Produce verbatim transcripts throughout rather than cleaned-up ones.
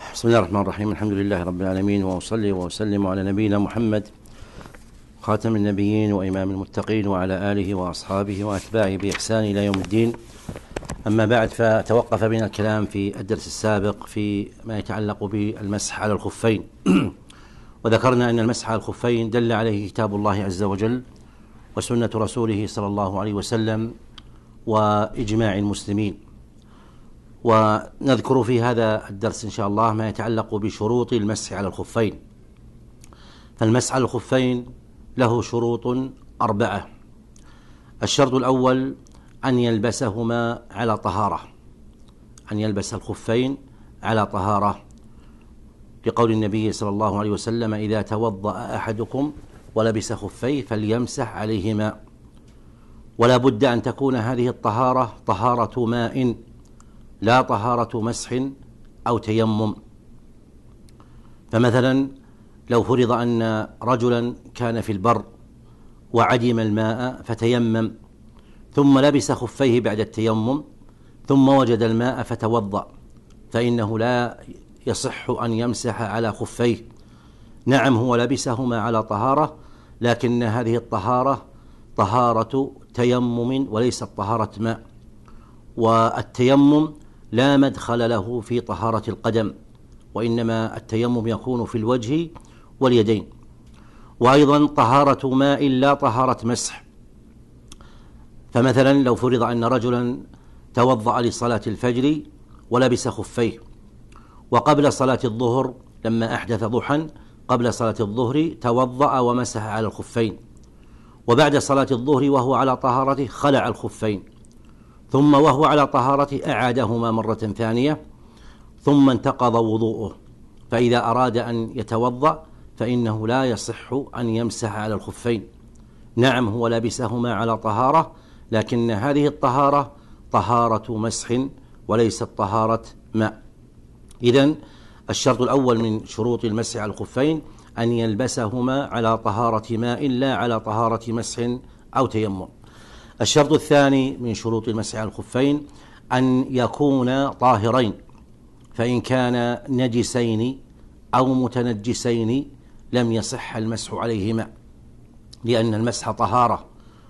بسم الله الرحمن الرحيم. الحمد لله رب العالمين، وأصلي وأسلم على نبينا محمد خاتم النبيين وإمام المتقين، وعلى آله وأصحابه وأتباعه بإحسان إلى يوم الدين. أما بعد، فتوقف بنا الكلام في الدرس السابق في ما يتعلق بالمسح على الخفين وذكرنا أن المسح على الخفين دل عليه كتاب الله عز وجل وسنة رسوله صلى الله عليه وسلم وإجماع المسلمين. ونذكر في هذا الدرس إن شاء الله ما يتعلق بشروط المسح على الخفين. فالمسح على الخفين له شروط أربعة. الشرط الأول أن يلبسهما على طهارة، أن يلبس الخفين على طهارة، لقول النبي صلى الله عليه وسلم: إذا توضأ أحدكم ولبس خفيه فليمسح عليهما. ولا بد أن تكون هذه الطهارة طهارة ماء، لا طهارة مسح أو تيمم. فمثلا لو فرض أن رجلا كان في البر وعدم الماء فتيمم، ثم لبس خفيه بعد التيمم، ثم وجد الماء فتوضأ، فإنه لا يصح أن يمسح على خفيه. نعم، هو لبسهما على طهارة، لكن هذه الطهارة طهارة تيمم وليست طهارة ماء. والتيمم لا مدخل له في طهارة القدم، وإنما التيمم يكون في الوجه واليدين. وأيضا طهارة ماء لا طهارة مسح. فمثلا لو فرض أن رجلا توضأ لصلاة الفجر ولبس خفيه، وقبل صلاة الظهر لما أحدث ضحى قبل صلاة الظهر توضأ ومسح على الخفين، وبعد صلاة الظهر وهو على طهارته خلع الخفين، ثم وهو على طهارته أعادهما مرة ثانية، ثم انتقض وضوءه. فإذا أراد أن يتوضأ فإنه لا يصح أن يمسح على الخفين. نعم، هو لبسهما على طهارة، لكن هذه الطهارة طهارة مسح وليست طهارة ماء. إذن الشرط الأول من شروط المسح على الخفين أن يلبسهما على طهارة ماء لا على طهارة مسح أو تيمم. الشرط الثاني من شروط المسح على الخفين أن يكونا طاهرين، فإن كان نجسين أو متنجسين لم يصح المسح عليهما، لأن المسح طهارة،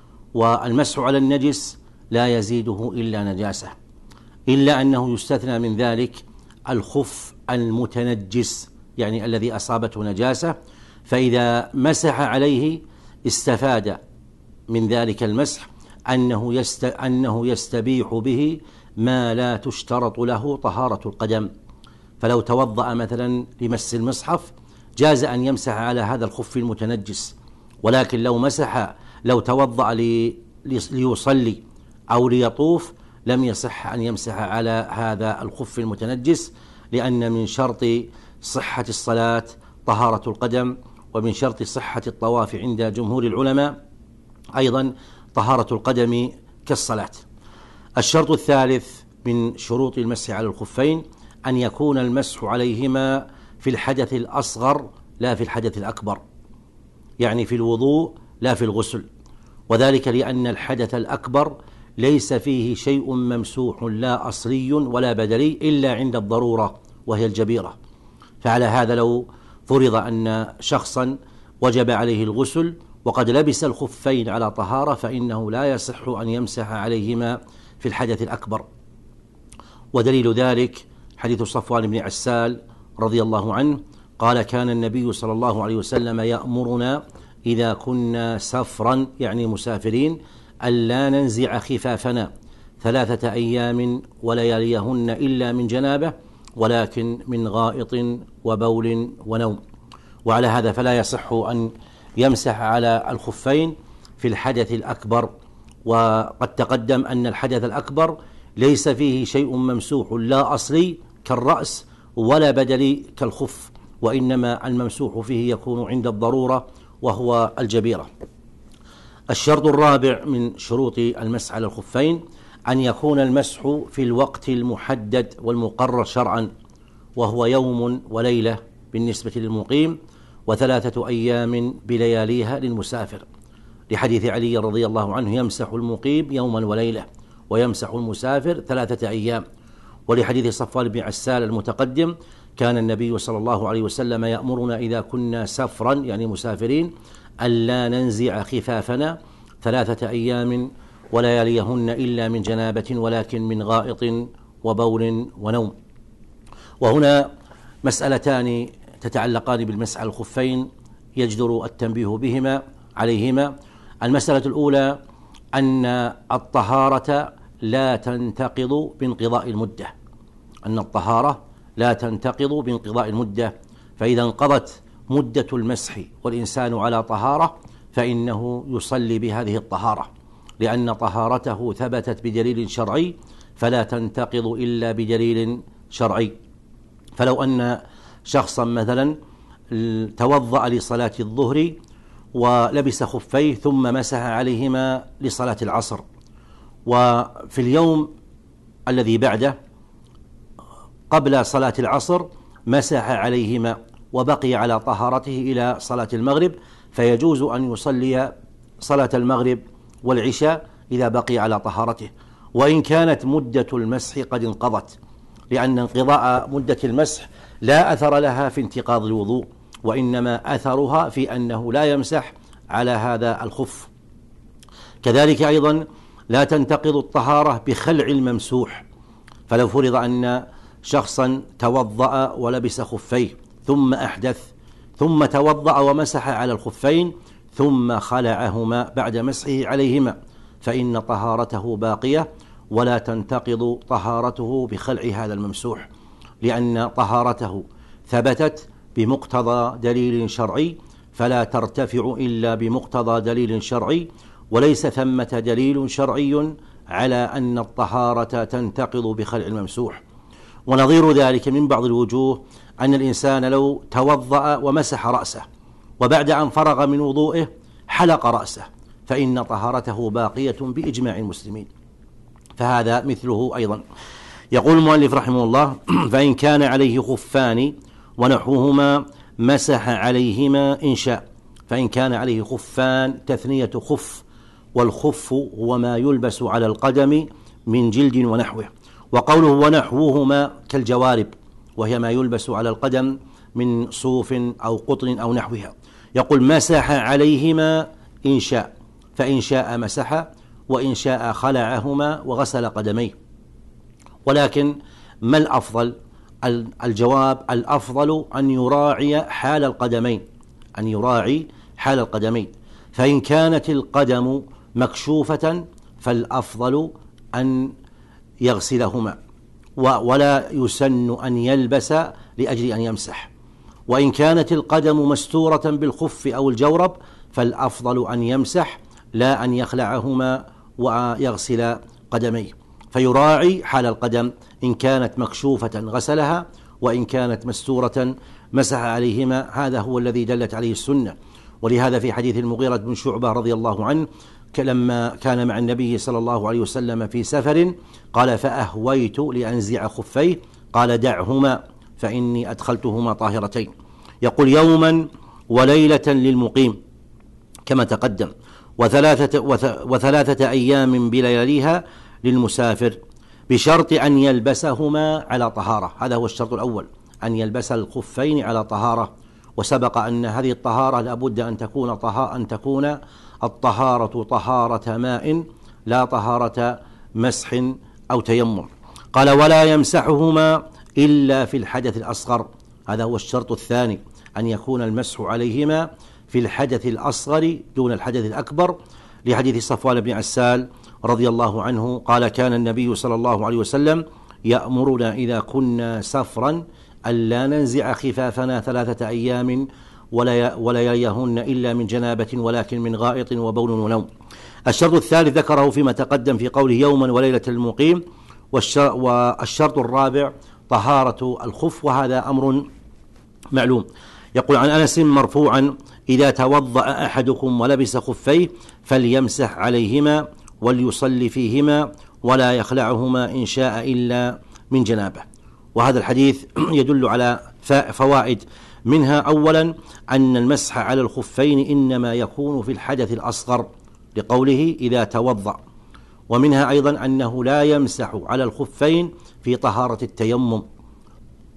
والمسح على النجس لا يزيده إلا نجاسة، إلا أنه يستثنى من ذلك الخف المتنجس، يعني الذي أصابته نجاسة، فإذا مسح عليه استفاد من ذلك المسح أنه, يست... أنه يستبيح به ما لا تشترط له طهارة القدم. فلو توضأ مثلا لمس المصحف جاز أن يمسح على هذا الخف المتنجس، ولكن لو مسح لو توضأ لي... ليصلي أو ليطوف لم يصح أن يمسح على هذا الخف المتنجس، لأن من شرط صحة الصلاة طهارة القدم، ومن شرط صحة الطواف عند جمهور العلماء أيضا طهارة القدم كالصلاة. الشرط الثالث من شروط المسح على الخفين أن يكون المسح عليهما في الحدث الأصغر لا في الحدث الأكبر، يعني في الوضوء لا في الغسل، وذلك لأن الحدث الأكبر ليس فيه شيء ممسوح لا أصلي ولا بدلي إلا عند الضرورة وهي الجبيرة. فعلى هذا لو فرض أن شخصا وجب عليه الغسل وقد لبس الخفين على طهارة فإنه لا يصح أن يمسح عليهما في الحدث الأكبر. ودليل ذلك حديث صفوان بن عسال رضي الله عنه قال: كان النبي صلى الله عليه وسلم يأمرنا إذا كنا سفرا، يعني مسافرين، ألا ننزع خفافنا ثلاثة أيام ولياليهن إلا من جنابه، ولكن من غائط وبول ونوم. وعلى هذا فلا يصح أن يمسح على الخفين في الحدث الأكبر. وقد تقدم أن الحدث الأكبر ليس فيه شيء ممسوح لا أصلي كالرأس ولا بدلي كالخف، وإنما الممسوح فيه يكون عند الضرورة وهو الجبيرة. الشرط الرابع من شروط المسح على الخفين أن يكون المسح في الوقت المحدد والمقرر شرعا، وهو يوم وليلة بالنسبة للمقيم، وثلاثة أيام بلياليها للمسافر، لحديث علي رضي الله عنه: يمسح المقيم يوما وليلة ويمسح المسافر ثلاثة أيام. ولحديث صفوان بن عسال المتقدم: كان النبي صلى الله عليه وسلم يأمرنا إذا كنا سفرا يعني مسافرين ألا ننزع خفافنا ثلاثة أيام ولياليهن إلا من جنابة ولكن من غائط وبول ونوم. وهنا مسألتان تتعلقان بالمسح على الخفين يجدر التنبيه بهما عليهما. المسألة الأولى أن الطهارة لا تنتقض بانقضاء المدة، أن الطهارة لا تنتقض بانقضاء المدة، فإذا انقضت مدة المسح والإنسان على طهارة فإنه يصلي بهذه الطهارة، لأن طهارته ثبتت بدليل شرعي فلا تنتقض إلا بدليل شرعي. فلو أن شخصا مثلا توضأ لصلاة الظهر ولبس خفيه ثم مسح عليهما لصلاة العصر، وفي اليوم الذي بعده قبل صلاة العصر مسح عليهما وبقي على طهارته إلى صلاة المغرب، فيجوز أن يصلي صلاة المغرب والعشاء إذا بقي على طهارته، وإن كانت مدة المسح قد انقضت، لأن انقضاء مدة المسح لا أثر لها في انتقاض الوضوء، وإنما أثرها في أنه لا يمسح على هذا الخف. كذلك أيضا لا تنتقض الطهارة بخلع الممسوح، فلو فرض أن شخصا توضأ ولبس خفيه ثم أحدث ثم توضأ ومسح على الخفين ثم خلعهما بعد مسحه عليهما فإن طهارته باقية ولا تنتقض طهارته بخلع هذا الممسوح، لأن طهارته ثبتت بمقتضى دليل شرعي فلا ترتفع إلا بمقتضى دليل شرعي، وليس ثمة دليل شرعي على أن الطهارة تنتقض بخلع الممسوح. ونظير ذلك من بعض الوجوه أن الإنسان لو توضأ ومسح رأسه وبعد أن فرغ من وضوئه حلق رأسه فإن طهارته باقية بإجماع المسلمين، فهذا مثله أيضا. يقول المؤلف رحمه الله: فإن كان عليه خفان ونحوهما مسح عليهما إن شاء. فإن كان عليه خفان تثنية خف، والخف هو ما يلبس على القدم من جلد ونحوه، وقوله ونحوهما كالجوارب وهي ما يلبس على القدم من صوف أو قطن أو نحوها. يقول مسح عليهما إن شاء، فإن شاء مسح وإن شاء خلعهما وغسل قدميه. ولكن ما الأفضل؟ الجواب: الأفضل أن يراعي حال القدمين، أن يراعي حال القدمين، فإن كانت القدم مكشوفة فالأفضل أن يغسلهما، ولا يسن أن يلبس لأجل أن يمسح. وإن كانت القدم مستورة بالخف أو الجورب فالأفضل أن يمسح لا أن يخلعهما ويغسل قدميه، فيراعي حال القدم، إن كانت مكشوفة غسلها وإن كانت مستورة مسح عليهما. هذا هو الذي دلت عليه السنة. ولهذا في حديث المغيرة بن شعبة رضي الله عنه لما كان مع النبي صلى الله عليه وسلم في سفر قال: فأهويت لأنزع خفيه، قال: دعهما فإني أدخلتهما طاهرتين. يقول: يوما وليلة للمقيم كما تقدم، وثلاثة, وثلاثة أيام بلياليها للمسافر، بشرط أن يلبسهما على طهارة. هذا هو الشرط الأول، أن يلبس الخفين على طهارة. وسبق أن هذه الطهارة لابد أن تكون طهارة أن تكون الطهارة طهارة ماء لا طهارة مسح أو تيمم. قال: ولا يمسحهما إلا في الحدث الأصغر. هذا هو الشرط الثاني، أن يكون المسح عليهما في الحدث الأصغر دون الحدث الأكبر، لحديث صفوان بن عسال رضي الله عنه قال: كان النبي صلى الله عليه وسلم يأمرنا إذا كنا سفرا ألا ننزع خفافنا ثلاثة أيام ولياليهن إلا من جنابة ولكن من غائط وبول ونوم. الشرط الثالث ذكره فيما تقدم في قوله يوما وليلة المقيم. والشرط الرابع طهارة الخف، وهذا أمر معلوم. يقول عن أنس مرفوعا: إذا توضأ أحدكم ولبس خفيه فليمسح عليهما وليصلي فيهما ولا يخلعهما إن شاء إلا من جنابه. وهذا الحديث يدل على فوائد، منها أولا أن المسح على الخفين إنما يكون في الحدث الأصغر لقوله إذا توضأ، ومنها أيضا أنه لا يمسح على الخفين في طهارة التيمم،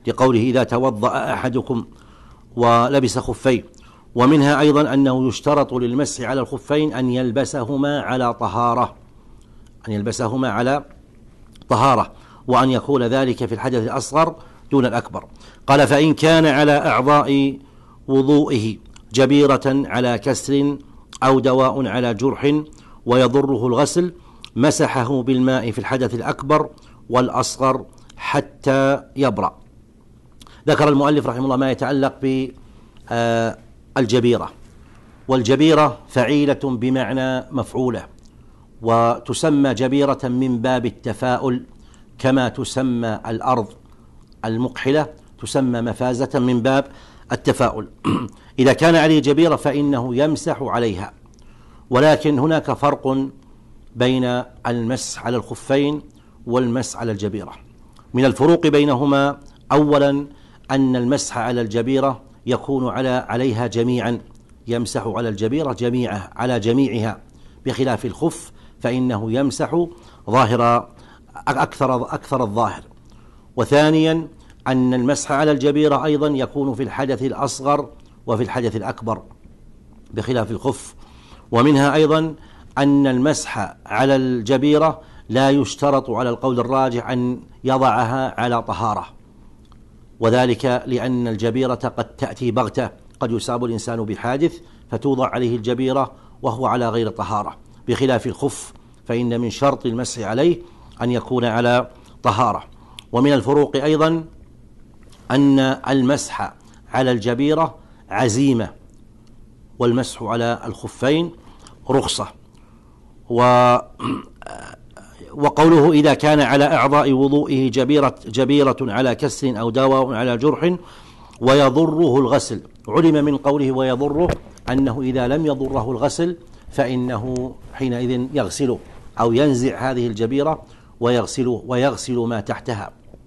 لقوله إذا توضأ أحدكم ولبس خفيه. ومنها أيضا أنه يشترط للمسح على الخفين أن يلبسهما على طهارة أن يلبسهما على طهارة وأن يكون ذلك في الحدث الأصغر دون الأكبر. قال فإن كان على أعضاء وضوئه جبيرة على كسر أو دواء على جرح ويضره الغسل مسحه بالماء في الحدث الأكبر والأصغر حتى يبرأ. ذكر المؤلف رحمه الله ما يتعلق بالجبيرة، والجبيرة فعيلة بمعنى مفعولة، وتسمى جبيرة من باب التفاؤل كما تسمى الأرض المقحلة تسمى مفازة من باب التفاؤل. إذا كان عليه جبيرة فإنه يمسح عليها، ولكن هناك فرق بين المسح على الخفين والمسح على الجبيرة. من الفروق بينهما أولا أن المسح على الجبيرة يكون على عليها جميعا، يمسح على الجبيرة جميعها على جميعها، بخلاف الخف فإنه يمسح ظاهر أكثر أكثر الظاهر. وثانيا أن المسح على الجبيرة أيضا يكون في الحدث الأصغر وفي الحدث الأكبر بخلاف الخف. ومنها أيضا أن المسح على الجبيرة لا يشترط على القول الراجح أن يضعها على طهارة، وذلك لأن الجبيرة قد تأتي بغتة، قد يصاب الإنسان بحادث فتوضع عليه الجبيرة وهو على غير طهارة، بخلاف الخف فإن من شرط المسح عليه أن يكون على طهارة. ومن الفروق أيضا أن المسح على الجبيرة عزيمة والمسح على الخفين رخصة. و وقوله إذا كان على أعضاء وضوئه جبيرة, جبيرة على كسر أو دواء على جرح ويضره الغسل، علم من قوله ويضره أنه إذا لم يضره الغسل فإنه حينئذ يغسله أو ينزع هذه الجبيرة ويغسله ويغسل ما تحتها.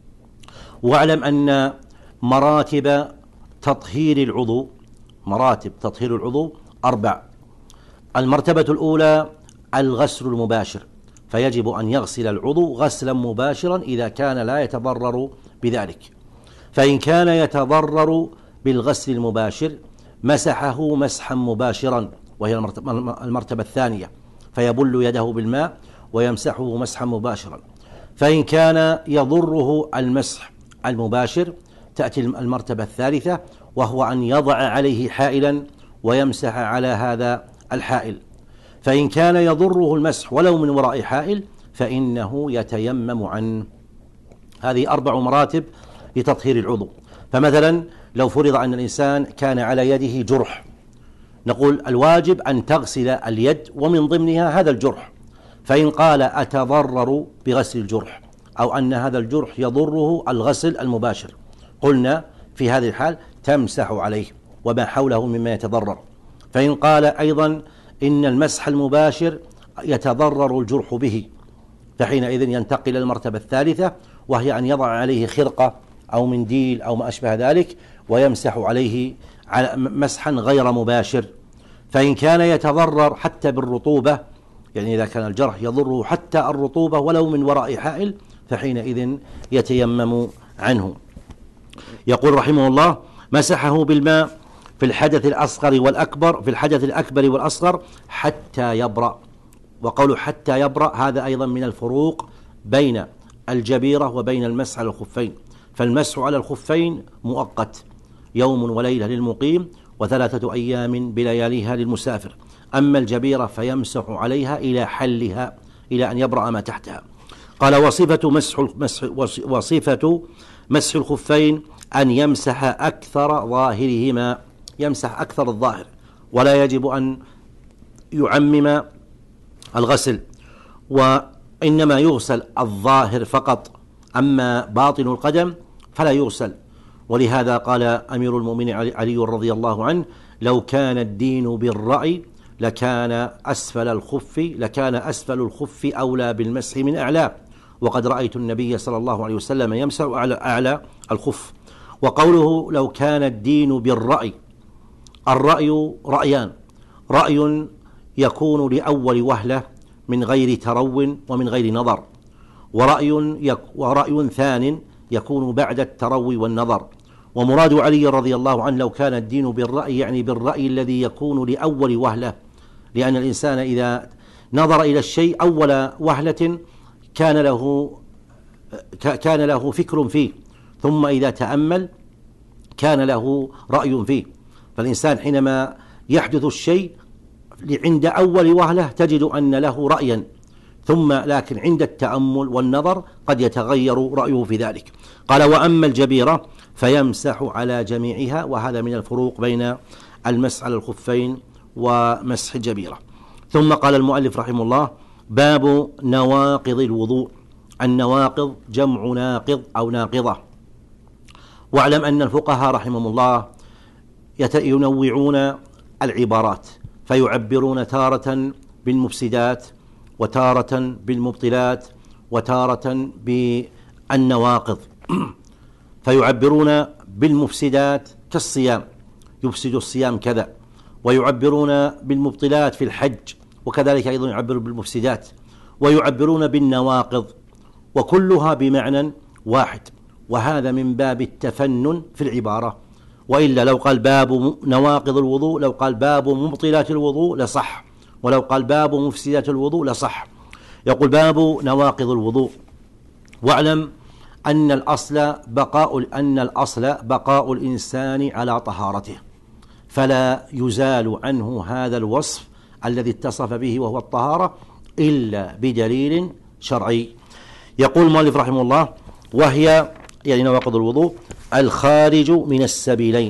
واعلم أن مراتب تطهير العضو مراتب تطهير العضو أربع. المرتبة الأولى الغسل المباشر، فيجب أن يغسل العضو غسلا مباشرا إذا كان لا يتضرر بذلك. فإن كان يتضرر بالغسل المباشر مسحه مسحا مباشرا، وهي المرتبة الثانية، فيبل يده بالماء ويمسحه مسحا مباشرا. فإن كان يضره المسح المباشر تأتي المرتبة الثالثة، وهو أن يضع عليه حائلا ويمسح على هذا الحائل. فإن كان يضره المسح ولو من وراء حائل فإنه يتيمم عنه. هذه أربع مراتب لتطهير العضو. فمثلا لو فرض أن الإنسان كان على يده جرح، نقول الواجب أن تغسل اليد ومن ضمنها هذا الجرح. فإن قال أتضرر بغسل الجرح أو أن هذا الجرح يضره الغسل المباشر، قلنا في هذه الحال تمسح عليه وما حوله مما يتضرر. فإن قال أيضا إن المسح المباشر يتضرر الجرح به، فحينئذ ينتقل إلى المرتبة الثالثة، وهي أن يضع عليه خرقة أو منديل أو ما أشبه ذلك ويمسح عليه مسحا غير مباشر. فإن كان يتضرر حتى بالرطوبة، يعني إذا كان الجرح يضره حتى الرطوبة ولو من وراء حائل، فحينئذ يتيمم عنه. يقول رحمه الله مسحه بالماء في الحدث الأصغر والأكبر في الحدث الأكبر والأصغر حتى يبرأ. وقول حتى يبرأ هذا أيضا من الفروق بين الجبيرة وبين المسح على الخفين. فالمسح على الخفين مؤقت، يوم وليلة للمقيم وثلاثة أيام بلياليها للمسافر. أما الجبيرة فيمسح عليها إلى حلها، إلى أن يبرأ ما تحتها. قال وصفة مسح وصفة مسح الخفين أن يمسح أكثر ظاهرهما، يمسح أكثر الظاهر، ولا يجب أن يعمم الغسل، وإنما يغسل الظاهر فقط، أما باطن القدم فلا يغسل. ولهذا قال أمير المؤمنين علي رضي الله عنه لو كان الدين بالرأي لكان أسفل الخف لكان أسفل الخف أولى بالمسح من أعلاه، وقد رأيت النبي صلى الله عليه وسلم يمسح على أعلى الخف. وقوله لو كان الدين بالرأي، الرأي رأيان: رأي يكون لأول وهلة من غير ترو ومن غير نظر، ورأي, يك ورأي ثان يكون بعد التروي والنظر. ومراد علي رضي الله عنه لو كان الدين بالرأي يعني بالرأي الذي يكون لأول وهلة، لأن الإنسان إذا نظر إلى الشيء أول وهلة كان له كان له فكر فيه، ثم إذا تأمل كان له رأي فيه. فالإنسان حينما يحدث الشيء عند أول وهلة تجد أن له رأيا، ثم لكن عند التأمل والنظر قد يتغير رأيه في ذلك. قال: وأما الجبيرة فيمسح على جميعها. وهذا من الفروق بين المسح على الخفين ومسح الجبيرة. ثم قال المؤلف رحمه الله: باب نواقض الوضوء. النواقض جمع ناقض أو ناقضة. واعلم أن الفقهاء رحمهم الله ينوعون العبارات، فيعبرون تارة بالمفسدات، وتارة بالمبطلات، وتارة بالنواقض. فيعبرون بالمفسدات كالصيام، يفسد الصيام كذا، ويعبرون بالمبطلات في الحج، وكذلك أيضا يعبرون بالمفسدات، ويعبرون بالنواقض، وكلها بمعنى واحد. وهذا من باب التفنن في العبارة، وإلا لو قال باب نواقض الوضوء لو قال باب مبطلات الوضوء لصح، ولو قال باب مفسدات الوضوء لصح. يقول: باب نواقض الوضوء. واعلم أن الأصل بقاء أن الأصل بقاء الإنسان على طهارته، فلا يزال عنه هذا الوصف الذي اتصف به وهو الطهارة إلا بدليل شرعي. يقول المؤلف رحمه الله: وهي يعني نواقض الوضوء الخارج من السبيلين،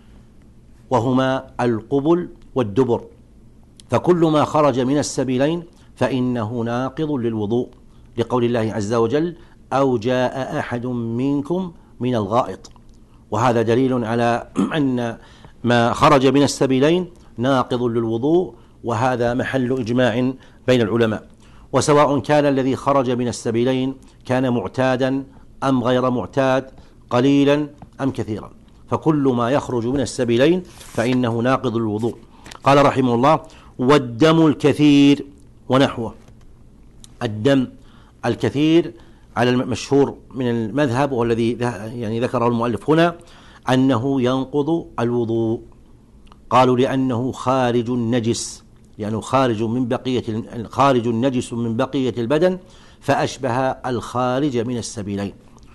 وهما القبل والدبر. فكل ما خرج من السبيلين فإنه ناقض للوضوء، لقول الله عز وجل: أو جاء أحد منكم من الغائط. وهذا دليل على أن ما خرج من السبيلين ناقض للوضوء، وهذا محل إجماع بين العلماء. وسواء كان الذي خرج من السبيلين كان معتادا أم غير معتاد، قليلا أم كثيرا، فكل ما يخرج من السبيلين فإنه ناقض للوضوء. قال رحمه الله: والدم الكثير ونحوه. الدم الكثير على المشهور من المذهب والذي يعني ذكره المؤلف هنا أنه ينقض الوضوء. قالوا لأنه خارج النجس، يعني خارج من بقية خارج النجس من بقية البدن، فأشبه الخارج من السبيلين.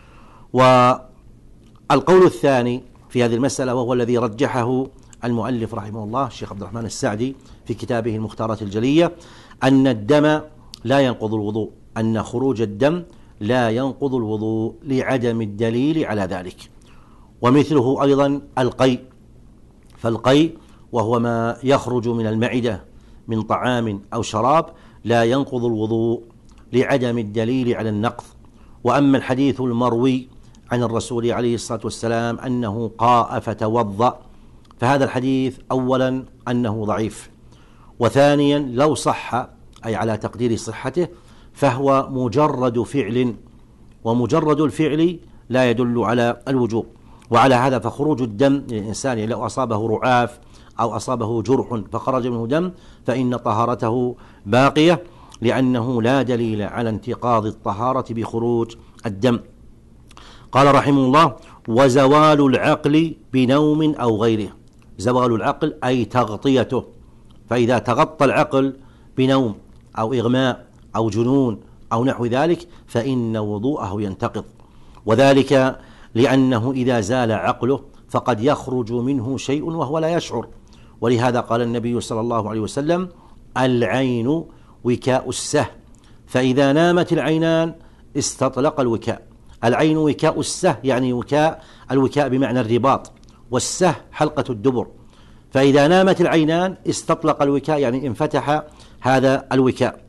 والقول الثاني في هذه المسألة، وهو الذي رجحه المؤلف رحمه الله الشيخ عبد الرحمن السعدي في كتابه المختارات الجلية، أن الدم لا ينقض الوضوء، أن خروج الدم لا ينقض الوضوء لعدم الدليل على ذلك. ومثله أيضا القيء، فالقيء وهو ما يخرج من المعدة من طعام أو شراب لا ينقض الوضوء لعدم الدليل على النقض. وأما الحديث المروي عن الرسول عليه الصلاة والسلام أنه قاء فتوضأ، فهذا الحديث أولا أنه ضعيف، وثانيا لو صح أي على تقدير صحته فهو مجرد فعل، ومجرد الفعل لا يدل على الوجوب. وعلى هذا فخروج الدم للإنسان لو أصابه رعاف أو أصابه جرح فخرج منه دم فإن طهارته باقية، لأنه لا دليل على انتقاض الطهارة بخروج الدم. قال رحمه الله: وزوال العقل بنوم أو غيره. زوال العقل أي تغطيته، فإذا تغطى العقل بنوم أو إغماء أو جنون أو نحو ذلك فإن وضوءه ينتقض، وذلك لأنه إذا زال عقله فقد يخرج منه شيء وهو لا يشعر. ولهذا قال النبي صلى الله عليه وسلم: العين وكاء السه، فإذا نامت العينان استطلق الوكاء. العين وكاء السه يعني وكاء، الوكاء بمعنى الرباط، والسه حلقة الدبر، فإذا نامت العينان استطلق الوكاء يعني انفتح هذا الوكاء.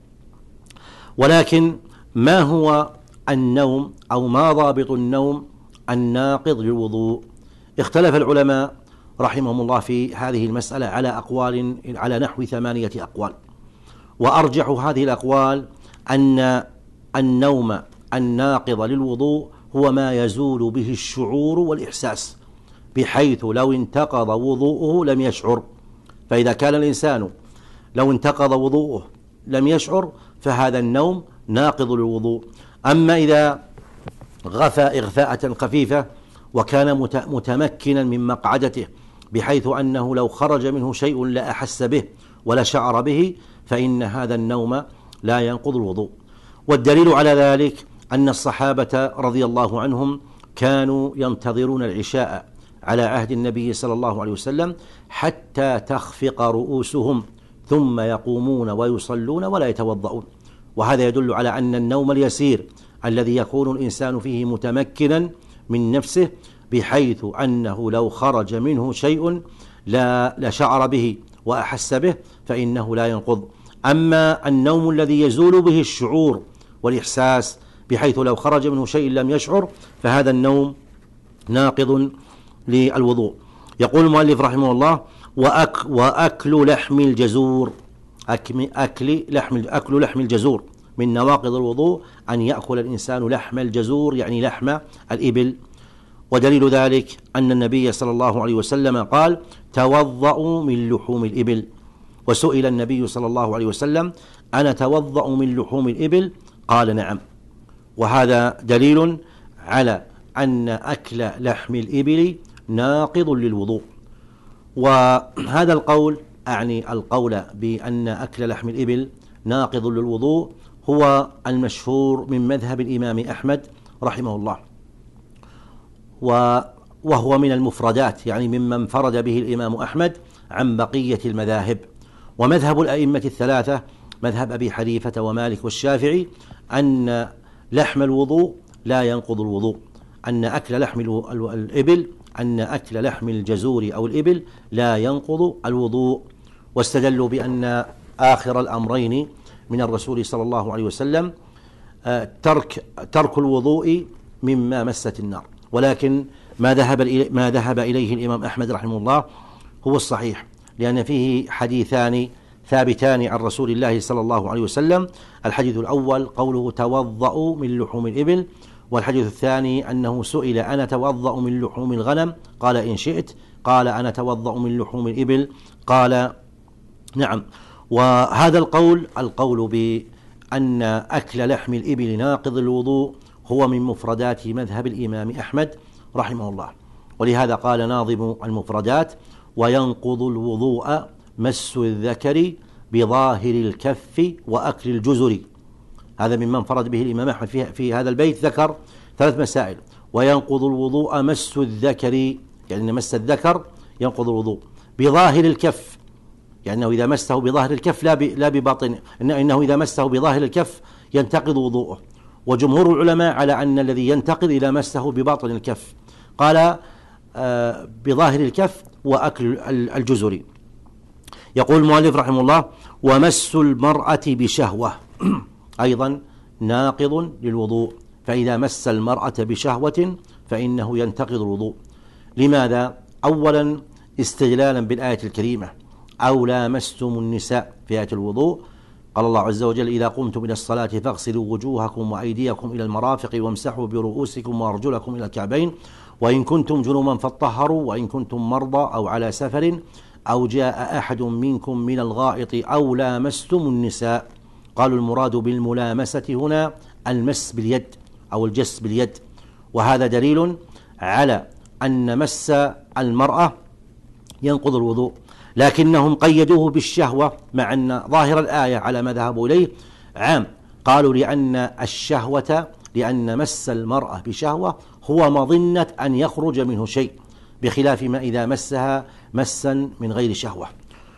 ولكن ما هو النوم أو ما ضابط النوم الناقض للوضوء؟ اختلف العلماء رحمهم الله في هذه المسألة على أقوال، على نحو ثمانية أقوال، وأرجح هذه الأقوال أن النوم الناقض للوضوء هو ما يزول به الشعور والإحساس، بحيث لو انتقض وضوءه لم يشعر. فإذا كان الإنسان لو انتقض وضوءه لم يشعر فهذا النوم ناقض للوضوء. أما إذا غفى إغفاءة خفيفة وكان متمكنا من مقعدته، بحيث أنه لو خرج منه شيء لا أحس به ولا شعر به، فإن هذا النوم لا ينقض الوضوء. والدليل على ذلك أن الصحابة رضي الله عنهم كانوا ينتظرون العشاء على عهد النبي صلى الله عليه وسلم حتى تخفق رؤوسهم، ثم يقومون ويصلون ولا يتوضؤون. وهذا يدل على أن النوم اليسير الذي يكون الإنسان فيه متمكنا من نفسه، بحيث أنه لو خرج منه شيء لا لشعر به وأحس به، فإنه لا ينقض. أما النوم الذي يزول به الشعور والإحساس، بحيث لو خرج منه شيء لم يشعر، فهذا النوم ناقض للوضوء. يقول المؤلف رحمه الله: وأك وأكل لحم الجزور، أكل لحم أكل لحم الجزور من نواقض الوضوء، أن يأكل الإنسان لحم الجزور يعني لحم الإبل. ودليل ذلك أن النبي صلى الله عليه وسلم قال: توضؤوا من لحوم الإبل. وسئل النبي صلى الله عليه وسلم: أنا توضأ من لحوم الإبل؟ قال: نعم. وهذا دليل على أن أكل لحم الإبل ناقض للوضوء. وهذا القول، أعني القول بأن أكل لحم الإبل ناقض للوضوء، هو المشهور من مذهب الإمام أحمد رحمه الله، وهو من المفردات، يعني مما انفرد به الإمام أحمد عن بقية المذاهب. ومذهب الأئمة الثلاثة، مذهب أبي حنيفة ومالك والشافعي، أن لحم الوضوء لا ينقض الوضوء، أن أكل لحم الإبل أن أكل لحم الجزور أو الإبل لا ينقض الوضوء. واستدلوا بأن آخر الأمرين من الرسول صلى الله عليه وسلم ترك ترك الوضوء مما مست النار. ولكن ما ذهب ما ذهب إليه الإمام أحمد رحمه الله هو الصحيح، لأن فيه حديثان ثابتان عن رسول الله صلى الله عليه وسلم. الحديث الأول قوله: توضؤوا من لحوم الإبل. والحديث الثاني أنه سئل: أنا توضأ من لحوم الغنم؟ قال: إن شئت. قال: أنا توضأ من لحوم الإبل؟ قال: نعم. وهذا القول، القول بأن أكل لحم الإبل ناقض الوضوء، هو من مفردات مذهب الإمام أحمد رحمه الله. ولهذا قال ناظم المفردات: وينقض الوضوء مس الذكر بظاهر الكف وأكل الجزر. هذا مما انفرد به الإمام أحمد في, في هذا البيت. ذكر ثلاث مسائل: وينقض الوضوء مس الذكر، يعني مس الذكر ينقض الوضوء، بظاهر الكف، يعني إذا مسه بظاهر الكف لا لا بباطن، إنه إذا مسه بظاهر الكف ينتقض وضوءه. وجمهور العلماء على أن الذي ينتقض إذا مسه بباطن الكف. قال آه بظاهر الكف وأكل الجزر. يقول المؤلف رحمه الله: ومس المرأة بشهوة أيضا ناقض للوضوء، فإذا مس المرأة بشهوة فإنه ينتقض الوضوء. لماذا؟ أولا استدلالا بالآية الكريمة: أو لامستم النساء، في آية الوضوء قال الله عز وجل: إذا قمتم إلى الصلاة فاغسلوا وجوهكم وأيديكم إلى المرافق وامسحوا برؤوسكم وأرجلكم إلى الكعبين وإن كنتم جنبا فاطهروا وإن كنتم مرضى أو على سفر أو جاء أحد منكم من الغائط أو لامستم النساء. قالوا المراد بالملامسة هنا المس باليد أو الجس باليد، وهذا دليل على أن مس المرأة ينقض الوضوء، لكنهم قيدوه بالشهوة، مع أن ظاهر الآية على ما ذهبوا إليه عام. قالوا لأن الشهوة، لأن مس المرأة بشهوة هو مظنة أن يخرج منه شيء، بخلاف ما إذا مسها مسا من غير شهوة.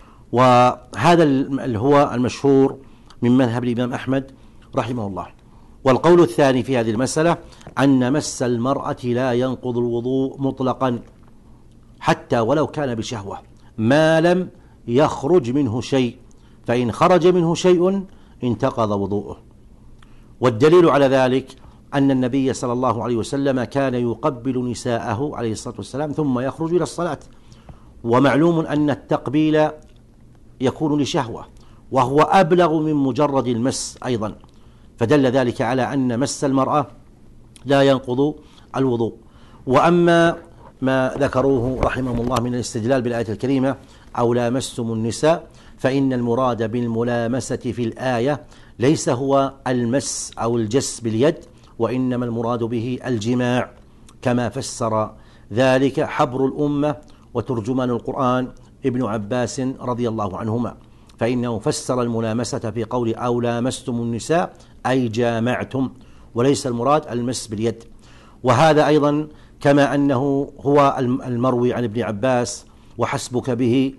وهذا هو المشهور من مذهب الإمام أحمد رحمه الله. والقول الثاني في هذه المسألة أن مس المرأة لا ينقض الوضوء مطلقا، حتى ولو كان بشهوة، ما لم يخرج منه شيء، فإن خرج منه شيء انتقض وضوءه. والدليل على ذلك أن النبي صلى الله عليه وسلم كان يقبل نساءه عليه الصلاة والسلام ثم يخرج إلى الصلاة، ومعلوم أن التقبيل يكون لشهوة، وهو أبلغ من مجرد المس أيضا، فدل ذلك على أن مس المرأة لا ينقض الوضوء. وأما ما ذكروه رحمهم الله من الاستدلال بالآية الكريمة أو لامستم النساء، فإن المراد بالملامسة في الآية ليس هو المس أو الجس باليد، وإنما المراد به الجماع، كما فسر ذلك حبر الأمة وترجمان القرآن ابن عباس رضي الله عنهما، فإنه فسر الملامسة في قول أو لامستم النساء أي جامعتم، وليس المراد المس باليد. وهذا أيضا كما أنه هو المروي عن ابن عباس وحسبك به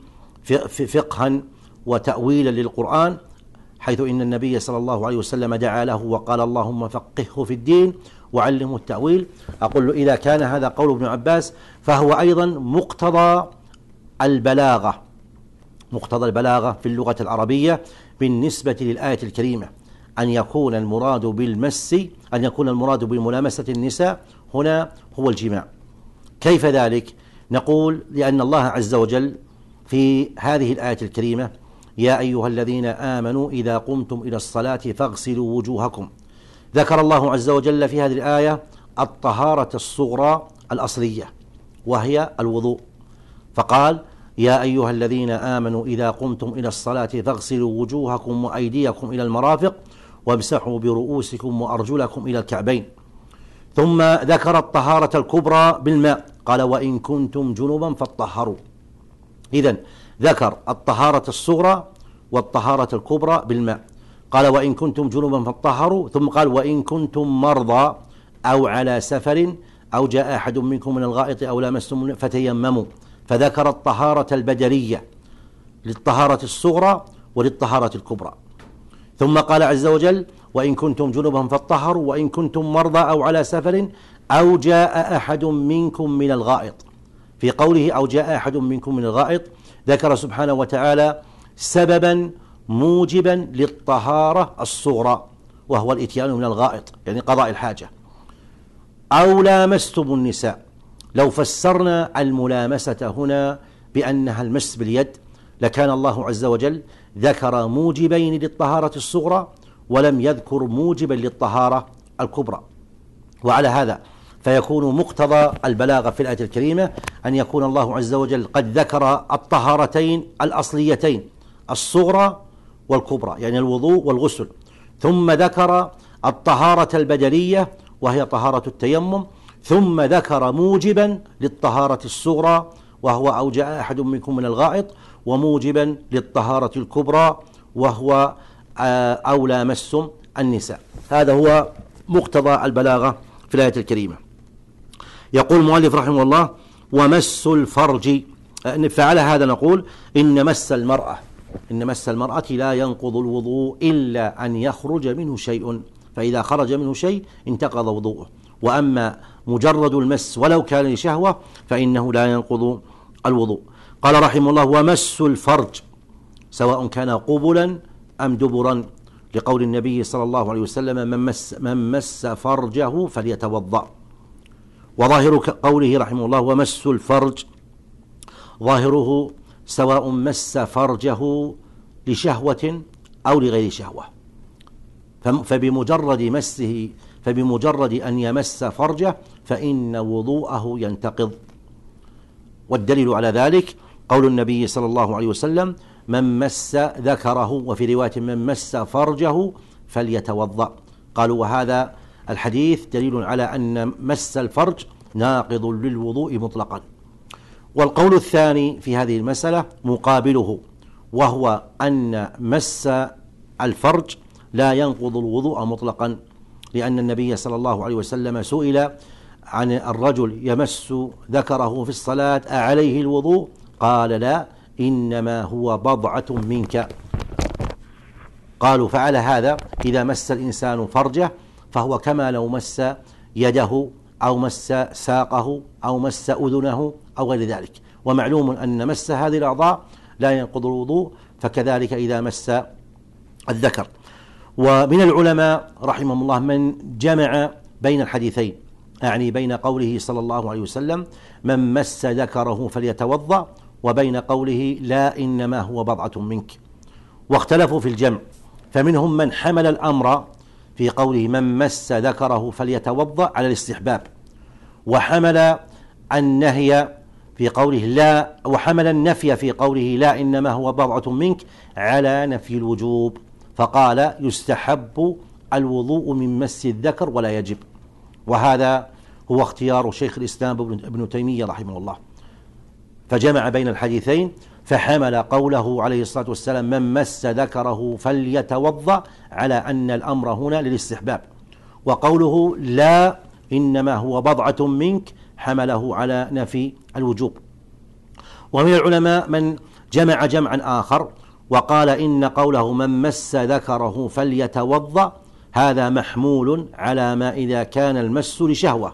فقها وتأويلا للقرآن، حيث إن النبي صلى الله عليه وسلم دعا له وقال اللهم فقهه في الدين وعلمه التأويل. أقول له إذا كان هذا قول ابن عباس فهو أيضا مقتضى البلاغة، مقتضى البلاغة في اللغة العربية بالنسبة للآية الكريمة، أن يكون المراد بالمس أن يكون المراد بملامسة النساء هنا هو الجماع. كيف ذلك؟ نقول لأن الله عز وجل في هذه الآية الكريمة يا أيها الذين آمنوا إذا قمتم إلى الصلاة فاغسلوا وجوهكم، ذكر الله عز وجل في هذه الآية الطهارة الصغرى الأصلية وهي الوضوء، فقال يا أيها الذين آمنوا إذا قمتم إلى الصلاة فاغسلوا وجوهكم وأيديكم إلى المرافق وامسحوا برؤوسكم وأرجلكم إلى الكعبين. ثم ذكر الطهارة الكبرى بالماء، قال وإن كنتم جنبا فاطهروا. إذن ذكر الطهارة الصغرى والطهارة الكبرى بالماء، قال وإن كنتم جنبا فاطهروا، ثم قال وإن كنتم مرضى أو على سفر أو جاء أحد منكم من الغائط أو لامستم فتيمموا، فذكر الطهارة البدنية للطهارة الصغرى وللطهارة الكبرى. ثم قال عز وجل وإن كنتم جنبا فاطهروا وإن كنتم مرضى أو على سفر أو جاء أحد منكم من الغائط. في قوله أو جاء أحد منكم من الغائط ذكر سبحانه وتعالى سببا موجبا للطهارة الصغرى وهو الإتيان من الغائط يعني قضاء الحاجة. أو لامستم النساء، لو فسرنا الملامسة هنا بأنها المس باليد لكان الله عز وجل ذكر موجبين للطهارة الصغرى ولم يذكر موجبا للطهارة الكبرى، وعلى هذا فيكون مقتضى البلاغة في الآية الكريمة أن يكون الله عز وجل قد ذكر الطهارتين الأصليتين الصغرى والكبرى يعني الوضوء والغسل، ثم ذكر الطهارة البدنية وهي طهارة التيمم، ثم ذكر موجبا للطهارة الصغرى وهو أو جاء أحد منكم من الغائط، وموجبا للطهارة الكبرى وهو أو لامستم النساء. هذا هو مقتضى البلاغة في الآية الكريمة. يقول المؤلف رحمه الله ومس الفرج، فعلى هذا نقول إن مس المرأة إن مس المرأة لا ينقض الوضوء إلا أن يخرج منه شيء، فإذا خرج منه شيء انتقض وضوءه، وأما مجرد المس ولو كان لشهوة فإنه لا ينقض الوضوء. قال رحمه الله ومس الفرج سواء كان قبلا أم دبرا، لقول النبي صلى الله عليه وسلم من مس, من مس فرجه فليتوضأ. وظاهر قوله رحمه الله ومس الفرج ظاهره سواء مس فرجه لشهوة أو لغير شهوة، فبمجرد مسه فبمجرد أن يمس فرجه فإن وضوءه ينتقض. والدليل على ذلك قول النبي صلى الله عليه وسلم من مس ذكره، وفي رواية من مس فرجه فليتوضأ. قالوا وهذا الحديث دليل على أن مس الفرج ناقض للوضوء مطلقا. والقول الثاني في هذه المسألة مقابله، وهو أن مس الفرج لا ينقض الوضوء مطلقا، لأن النبي صلى الله عليه وسلم سئل عن الرجل يمس ذكره في الصلاة أعليه الوضوء؟ قال لا، إنما هو بضعة منك. قالوا فعلى هذا إذا مس الإنسان فرجه فهو كما لو مس يده أو مس ساقه أو مس أذنه أو غير ذلك، ومعلوم أن مس هذه الأعضاء لا ينقض الوضوء، فكذلك إذا مس الذكر. ومن العلماء رحمهم الله من جمع بين الحديثين، أعني بين قوله صلى الله عليه وسلم من مس ذكره فليتوضأ وبين قوله لا إنما هو بضعة منك، واختلفوا في الجمع، فمنهم من حمل الأمر في قوله من مس ذكره فليتوضأ على الاستحباب، وحمل النهي في قوله لا وحمل النفي في قوله لا إنما هو بضعة منك على نفي الوجوب، فقال يستحب الوضوء من مس الذكر ولا يجب. وهذا هو اختيار شيخ الإسلام ابن تيمية رحمه الله، فجمع بين الحديثين، فحمل قوله عليه الصلاة والسلام من مس ذكره فليتوضأ على أن الأمر هنا للاستحباب، وقوله لا إنما هو بضعة منك حمله على نفي الوجوب. ومن العلماء من جمع جمعا آخر وقال إن قوله من مس ذكره فليتوضأ هذا محمول على ما إذا كان المس لشهوة.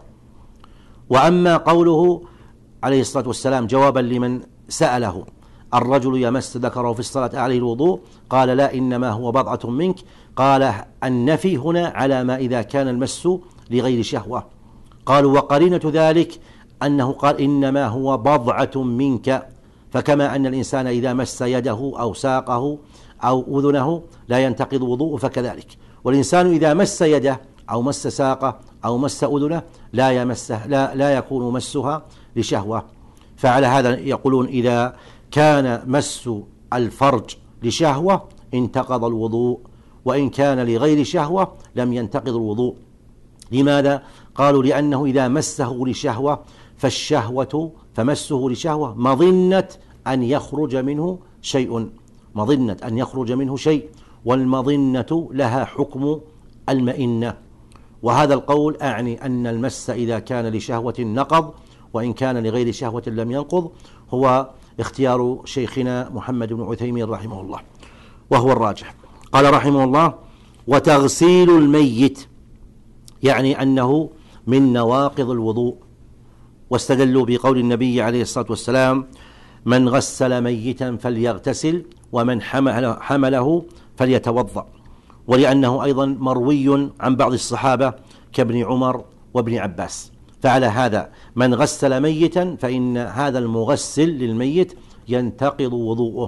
وأما قوله عليه الصلاة والسلام جوابا لمن سأله الرجل يمس ذكره في الصلاة عليه الوضوء، قال لا إنما هو بضعة منك، قال النفي هنا على ما إذا كان المس لغير شهوة. قالوا وقرينة ذلك أنه قال إنما هو بضعة منك، فكما أن الإنسان إذا مس يده أو ساقه أو أذنه لا ينتقض وضوءه فكذلك، والإنسان إذا مس يده أو مس ساقه أو مس أذنه لا يمسه لا, لا يكون مسها لشهوة. فعلى هذا يقولون إذا كان مس الفرج لشهوة انتقض الوضوء، وإن كان لغير شهوة لم ينتقض الوضوء. لماذا؟ قالوا لأنه إذا مسه لشهوة فالشهوة فمسه لشهوة مظنة أن يخرج منه شيء، مظنة أن يخرج منه شيء، والمظنة لها حكم المئنة. وهذا القول أعني أن المس إذا كان لشهوة نقض، وإن كان لغير شهوة لم ينقض، هو اختيار شيخنا محمد بن عثيمين رحمه الله، وهو الراجح. قال رحمه الله وتغسيل الميت، يعني أنه من نواقض الوضوء، واستدلوا بقول النبي عليه الصلاة والسلام من غسل ميتا فليغتسل ومن حمله, حمله فليتوضأ، ولأنه أيضا مروي عن بعض الصحابة كابن عمر وابن عباس. فعلى هذا من غسل ميتا فإن هذا المغسل للميت ينتقض وضوءه.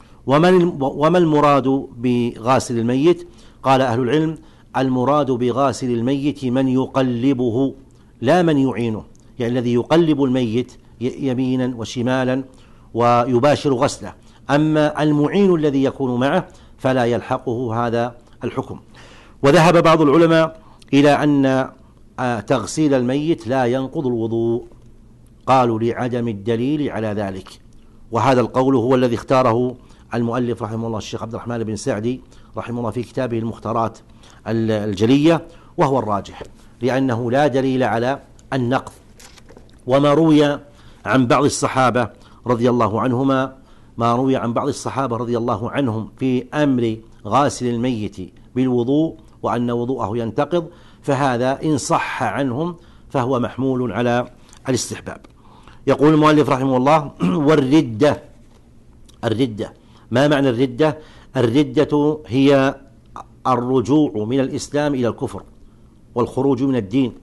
وما المراد بغاسل الميت؟ قال أهل العلم المراد بغاسل الميت من يقلبه لا من يعينه، يعني الذي يقلب الميت يمينا وشمالا ويباشر غسله، أما المعين الذي يكون معه فلا يلحقه هذا الحكم. وذهب بعض العلماء إلى أن تغسيل الميت لا ينقض الوضوء، قالوا لعدم الدليل على ذلك، وهذا القول هو الذي اختاره المؤلف رحمه الله الشيخ عبد الرحمن بن سعدي رحمه الله في كتابه المختارات الجلية، وهو الراجح لأنه لا دليل على النقض. وما روي عن بعض الصحابة رضي الله عنهما ما روي عن بعض الصحابة رضي الله عنهم في أمر غاسل الميت بالوضوء وأن وضوءه ينتقض، فهذا إن صح عنهم فهو محمول على الاستحباب. يقول المؤلف رحمه الله والردة، الردة ما معنى الردة؟ الردة هي الرجوع من الإسلام إلى الكفر والخروج من الدين،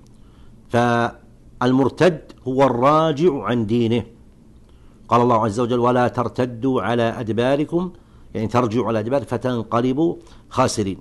فالمرتد هو الراجع عن دينه. قال الله عز وجل ولا ترتدوا على أدباركم، يعني ترجعوا على أدبار فتنقلبوا خاسرين.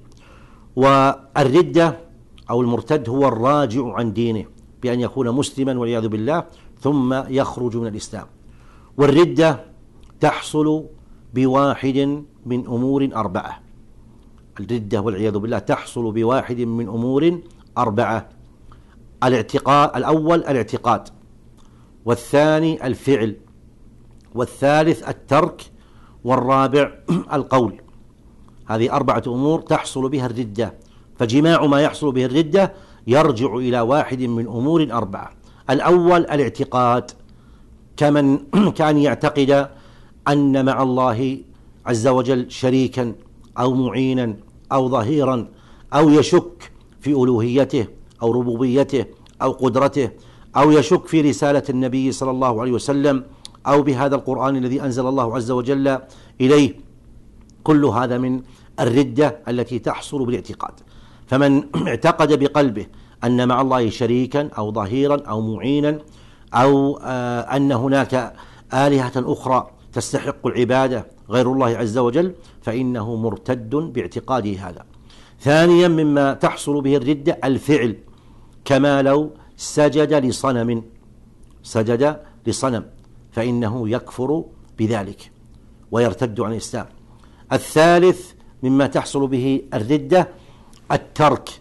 والردة أو المرتد هو الراجع عن دينه بأن يكون مسلما والعياذ بالله ثم يخرج من الإسلام. والردة تحصل بواحد من أمور أربعة، الردة والعياذ بالله تحصل بواحد من أمور أربعة: الاعتقاد الأول الاعتقاد، والثاني الفعل، والثالث الترك، والرابع القول. هذه أربعة أمور تحصل بها الردة، فجماع ما يحصل به الردة يرجع إلى واحد من أمور أربعة. الأول الاعتقاد، كمن كان يعتقد أن مع الله عز وجل شريكا أو معينا أو ظهيرا، أو يشك في ألوهيته أو ربوبيته أو قدرته، أو يشك في رسالة النبي صلى الله عليه وسلم أو بهذا القرآن الذي أنزل الله عز وجل إليه. كل هذا من الردة التي تحصل بالاعتقاد. فمن اعتقد بقلبه أن مع الله شريكا أو ظهيرا أو معينا أو آه أن هناك آلهة أخرى تستحق العبادة غير الله عز وجل فإنه مرتد باعتقاده هذا. ثانيا مما تحصل به الردة الفعل، كما لو سجد لصنم سجد لصنم فإنه يكفر بذلك ويرتد عن الإسلام. الثالث مما تحصل به الردة الترك،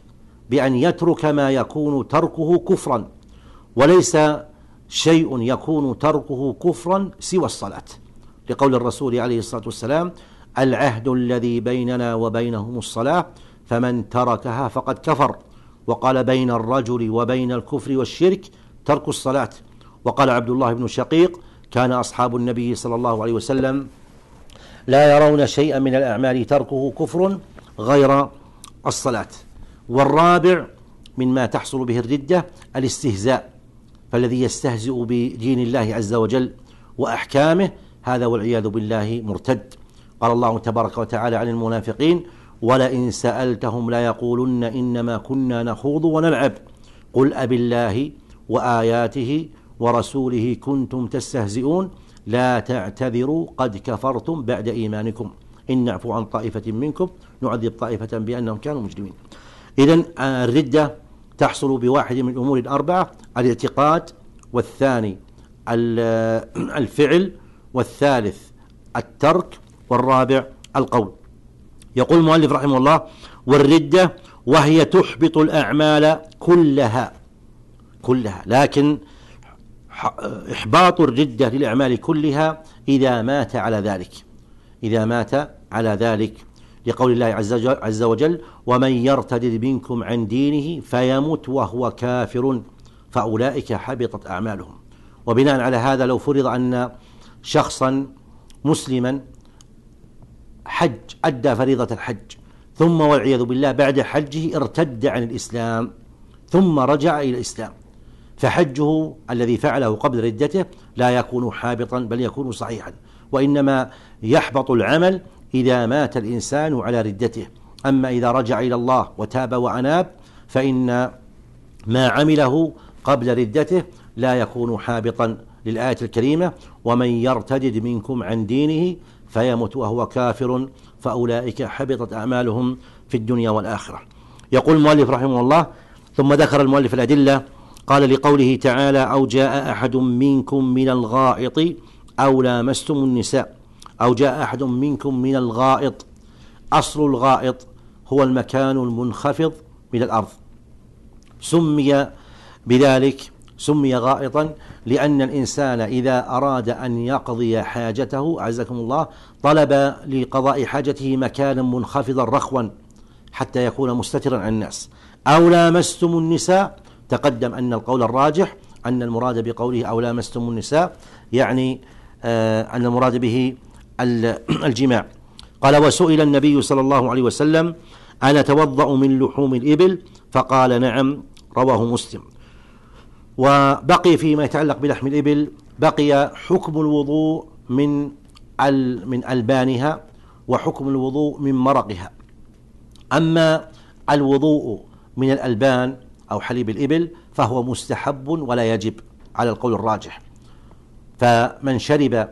بأن يترك ما يكون تركه كفرا، وليس شيء يكون تركه كفرا سوى الصلاة، لقول الرسول عليه الصلاة والسلام: العهد الذي بيننا وبينهم الصلاة فمن تركها فقد كفر. وقال: بين الرجل وبين الكفر والشرك ترك الصلاة. وقال عبد الله بن شقيق: كان أصحاب النبي صلى الله عليه وسلم لا يرون شيئا من الأعمال تركه كفر غير الصلاة. والرابع مما تحصل به الردة الاستهزاء، فالذي يستهزئ بدين الله عز وجل وأحكامه هذا والعياذ بالله مرتد. قال الله تبارك وتعالى عن المنافقين: ولئن سألتهم ليقولن إنما كنا نخوض ونلعب قل أبالله وآياته ورسوله كنتم تستهزئون لا تعتذروا قد كفرتم بعد إيمانكم إن نعفو عن طائفة منكم نعذب طائفة بأنهم كانوا مجرمين. إذن الردة تحصل بواحد من الأمور الأربعة: الاعتقاد، والثاني الفعل، والثالث الترك، والرابع القول. يقول المؤلف رحمه الله: والردة وهي تحبط الأعمال كلها كلها لكن إحباط الردة للأعمال كلها إذا مات على ذلك إذا مات على ذلك لقول الله عز وجل: ومن يرتد منكم عن دينه فيمت وهو كافر فأولئك حبطت أعمالهم. وبناء على هذا لو فرض أن شخصا مسلما حج أدى فريضة الحج ثم والعياذ بالله بعد حجه ارتد عن الإسلام ثم رجع إلى الإسلام، فحجه الذي فعله قبل ردته لا يكون حابطا بل يكون صحيحا، وإنما يحبط العمل إذا مات الإنسان على ردته. أما إذا رجع إلى الله وتاب وأناب فإن ما عمله قبل ردته لا يكون حابطا، للآية الكريمة: ومن يرتد منكم عن دينه فيمت وهو كافر فأولئك حبطت أعمالهم في الدنيا والآخرة. يقول المؤلف رحمه الله: ثم ذكر المؤلف الأدلة، قال: لقوله تعالى: أو جاء أحد منكم من الغائط أو لامستم النساء. أو جاء أحد منكم من الغائط، أصل الغائط هو المكان المنخفض من الأرض، سمي بذلك سمي غائطا لأن الإنسان إذا أراد أن يقضي حاجته أعزكم الله طلب لقضاء حاجته مكانا منخفضا رخوا حتى يكون مستترا عن الناس. أو لامستم النساء، تقدم أن القول الراجح أن المراد بقوله أو لامستم النساء يعني آه أن المراد به الجماع. قال: وسئل النبي صلى الله عليه وسلم: أنا أتوضأ من لحوم الإبل؟ فقال: نعم، رواه مسلم. وبقي فيما يتعلق بلحم الإبل بقي حكم الوضوء من من ألبانها وحكم الوضوء من مرقها. أما الوضوء من الألبان أو حليب الإبل فهو مستحب ولا يجب على القول الراجح، فمن شرب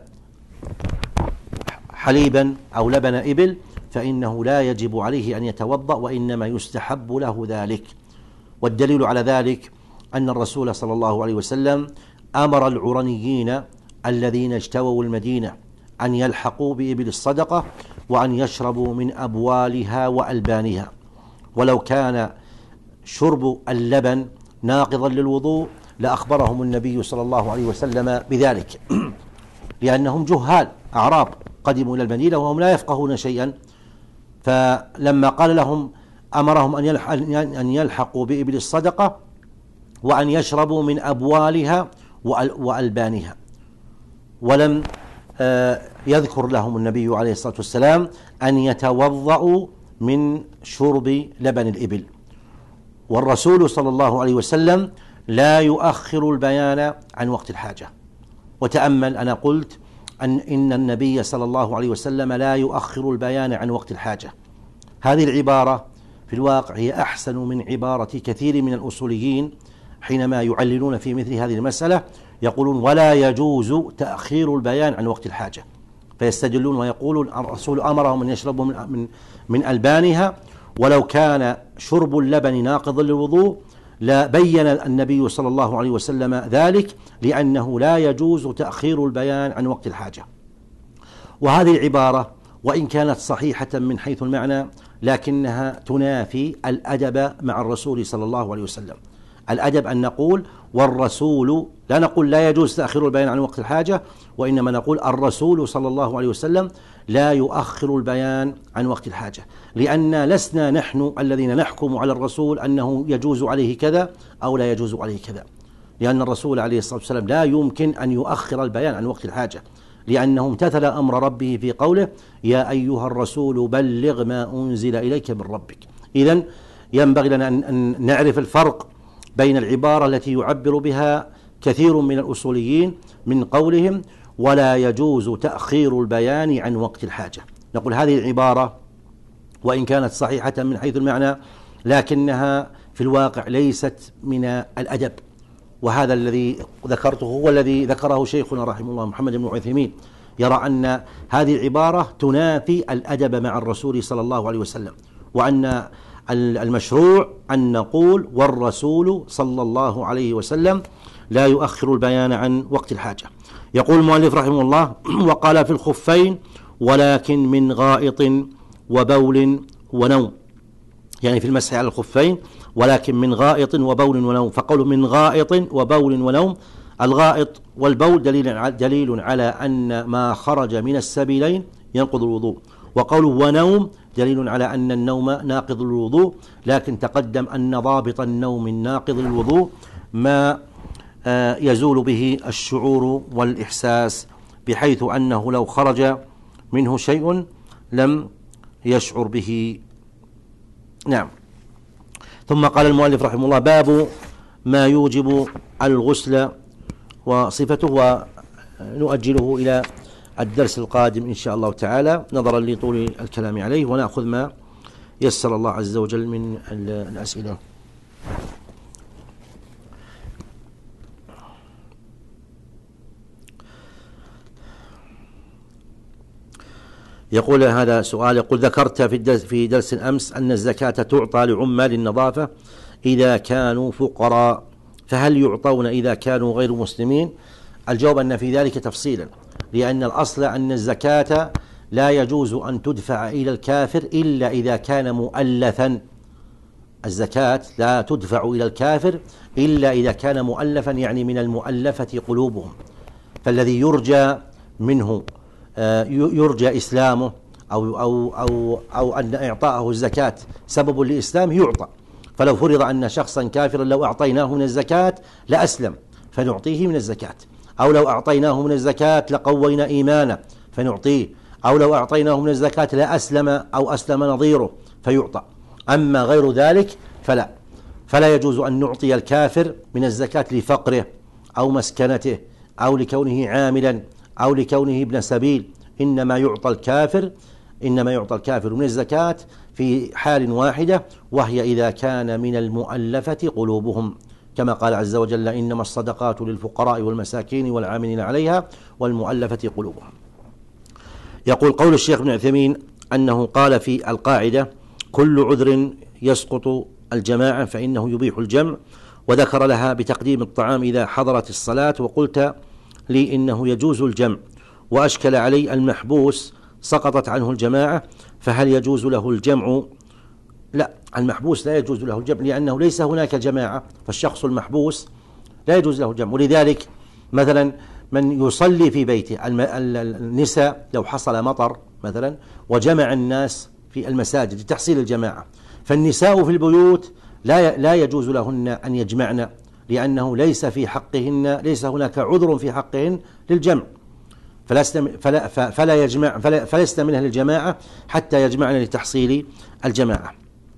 حليبا أو لبن إبل فإنه لا يجب عليه أن يتوضأ وإنما يستحب له ذلك. والدليل على ذلك أن الرسول صلى الله عليه وسلم أمر العرنيين الذين اجتووا المدينة أن يلحقوا بإبل الصدقة وأن يشربوا من أبوالها وألبانها، ولو كان شرب اللبن ناقضا للوضوء لأخبرهم النبي صلى الله عليه وسلم بذلك، لأنهم جهال أعراب قدموا إلى المدينة وهم لا يفقهون شيئا، فلما قال لهم أمرهم أن يلحقوا بإبل الصدقة وأن يشربوا من أبوالها وألبانها، ولم يذكر لهم النبي عليه الصلاة والسلام أن يتوضأوا من شرب لبن الإبل. والرسول صلى الله عليه وسلم لا يؤخر البيان عن وقت الحاجة. وتأمل، أنا قلت أن إن النبي صلى الله عليه وسلم لا يؤخر البيان عن وقت الحاجة. هذه العبارة في الواقع هي أحسن من عبارة كثير من الأصوليين حينما يعللون في مثل هذه المسألة، يقولون: ولا يجوز تأخير البيان عن وقت الحاجة، فيستدلون ويقولون الرسول أمرهم أن يشربوا من, من, من ألبانها، ولو كان شرب اللبن ناقضا للوضوء لبين النبي صلى الله عليه وسلم ذلك، لأنه لا يجوز تأخير البيان عن وقت الحاجة. وهذه العبارة وإن كانت صحيحة من حيث المعنى لكنها تنافي الأدب مع الرسول صلى الله عليه وسلم. الأدب أن نقول والرسول، لا نقول لا يجوز تأخير البيان عن وقت الحاجة، وإنما نقول الرسول صلى الله عليه وسلم لا يؤخر البيان عن وقت الحاجة، لأن لسنا نحن الذين نحكم على الرسول أنه يجوز عليه كذا أو لا يجوز عليه كذا، لأن الرسول عليه الصلاة والسلام لا يمكن أن يؤخر البيان عن وقت الحاجة، لأنه امتثل أمر ربه في قوله يا أيها الرسول بلغ ما أنزل إليك من ربك. إذن ينبغي لنا أن نعرف الفرق بين العبارة التي يعبر بها كثير من الأصوليين من قولهم ولا يجوز تأخير البيان عن وقت الحاجة. نقول هذه العبارة وإن كانت صحيحة من حيث المعنى لكنها في الواقع ليست من الأدب، وهذا الذي ذكرته هو الذي ذكره شيخنا رحمه الله محمد بن عثيمين، يرى أن هذه العبارة تنافي الأدب مع الرسول صلى الله عليه وسلم، وأن المشروع أن نقول والرسول صلى الله عليه وسلم لا يؤخر البيان عن وقت الحاجة. يقول المؤلف رحمه الله وقال في الخفين ولكن من غائط وبول ونوم، يعني في المسح على الخفين ولكن من غائط وبول ونوم. فقول من غائط وبول ونوم، الغائط والبول دليل دليل على أن ما خرج من السبيلين ينقض الوضوء، وقوله ونوم دليل على أن النوم ناقض الوضوء، لكن تقدم أن ضابط النوم الناقض الوضوء ما يزول به الشعور والإحساس، بحيث أنه لو خرج منه شيء لم يشعر به. نعم. ثم قال المؤلف رحمه الله باب ما يوجب الغسل وصفته، ونؤجله إلى الدرس القادم إن شاء الله تعالى نظرا لطول الكلام عليه، ونأخذ ما يسر الله عز وجل من الأسئلة. يقول هذا سؤال، يقول ذكرت في الدرس في درس أمس أن الزكاة تعطى لعمال النظافة إذا كانوا فقراء، فهل يعطون إذا كانوا غير مسلمين؟ الجواب أن في ذلك تفصيلا، لأن الأصل أن الزكاة لا يجوز أن تدفع إلى الكافر إلا إذا كان مؤلفا. الزكاة لا تدفع إلى الكافر إلا إذا كان مؤلفا، يعني من المؤلفة قلوبهم، فالذي يرجى منه يرجى إسلامه أو, أو, أو, أو أن إعطاءه الزكاة سبب لإسلامه يعطى. فلو فرض أن شخصا كافرا لو أعطيناه من الزكاة لأسلم فنعطيه من الزكاة، أو لو أعطيناه من الزكاة لقوينا إيمانه فنعطيه، أو لو أعطيناه من الزكاة لأسلم أو أسلم نظيره فيعطى. أما غير ذلك فلا فلا يجوز أن نعطي الكافر من الزكاة لفقره أو مسكنته أو لكونه عاملا أو لكونه ابن سبيل، إنما يعطى الكافر إنما يعطى الكافر من الزكاة في حال واحدة، وهي إذا كان من المؤلفة قلوبهم، كما قال عز وجل إنما الصدقات للفقراء والمساكين والعاملين عليها والمؤلفة قلوبهم. يقول قول الشيخ ابن عثيمين أنه قال في القاعدة كل عذر يسقط الجماعة فإنه يبيح الجمع، وذكر لها بتقديم الطعام إذا حضرت الصلاة، وقلت لي إنه يجوز الجمع، وأشكل علي المحبوس سقطت عنه الجماعة فهل يجوز له الجمع؟ لا، المحبوس لا يجوز له الجمع لأنه ليس هناك جماعة، فالشخص المحبوس لا يجوز له الجمع. ولذلك مثلا من يصلي في بيته، النساء لو حصل مطر مثلا وجمع الناس في المساجد لتحصيل الجماعة، فالنساء في البيوت لا لا يجوز لهن أن يجمعن، لأنه ليس في حقهن ليس هناك عذر في حقهن للجمع، فلا فلا فلا يجمع فلا فليس منها للجماعة حتى يجمعن لتحصيل الجماعة.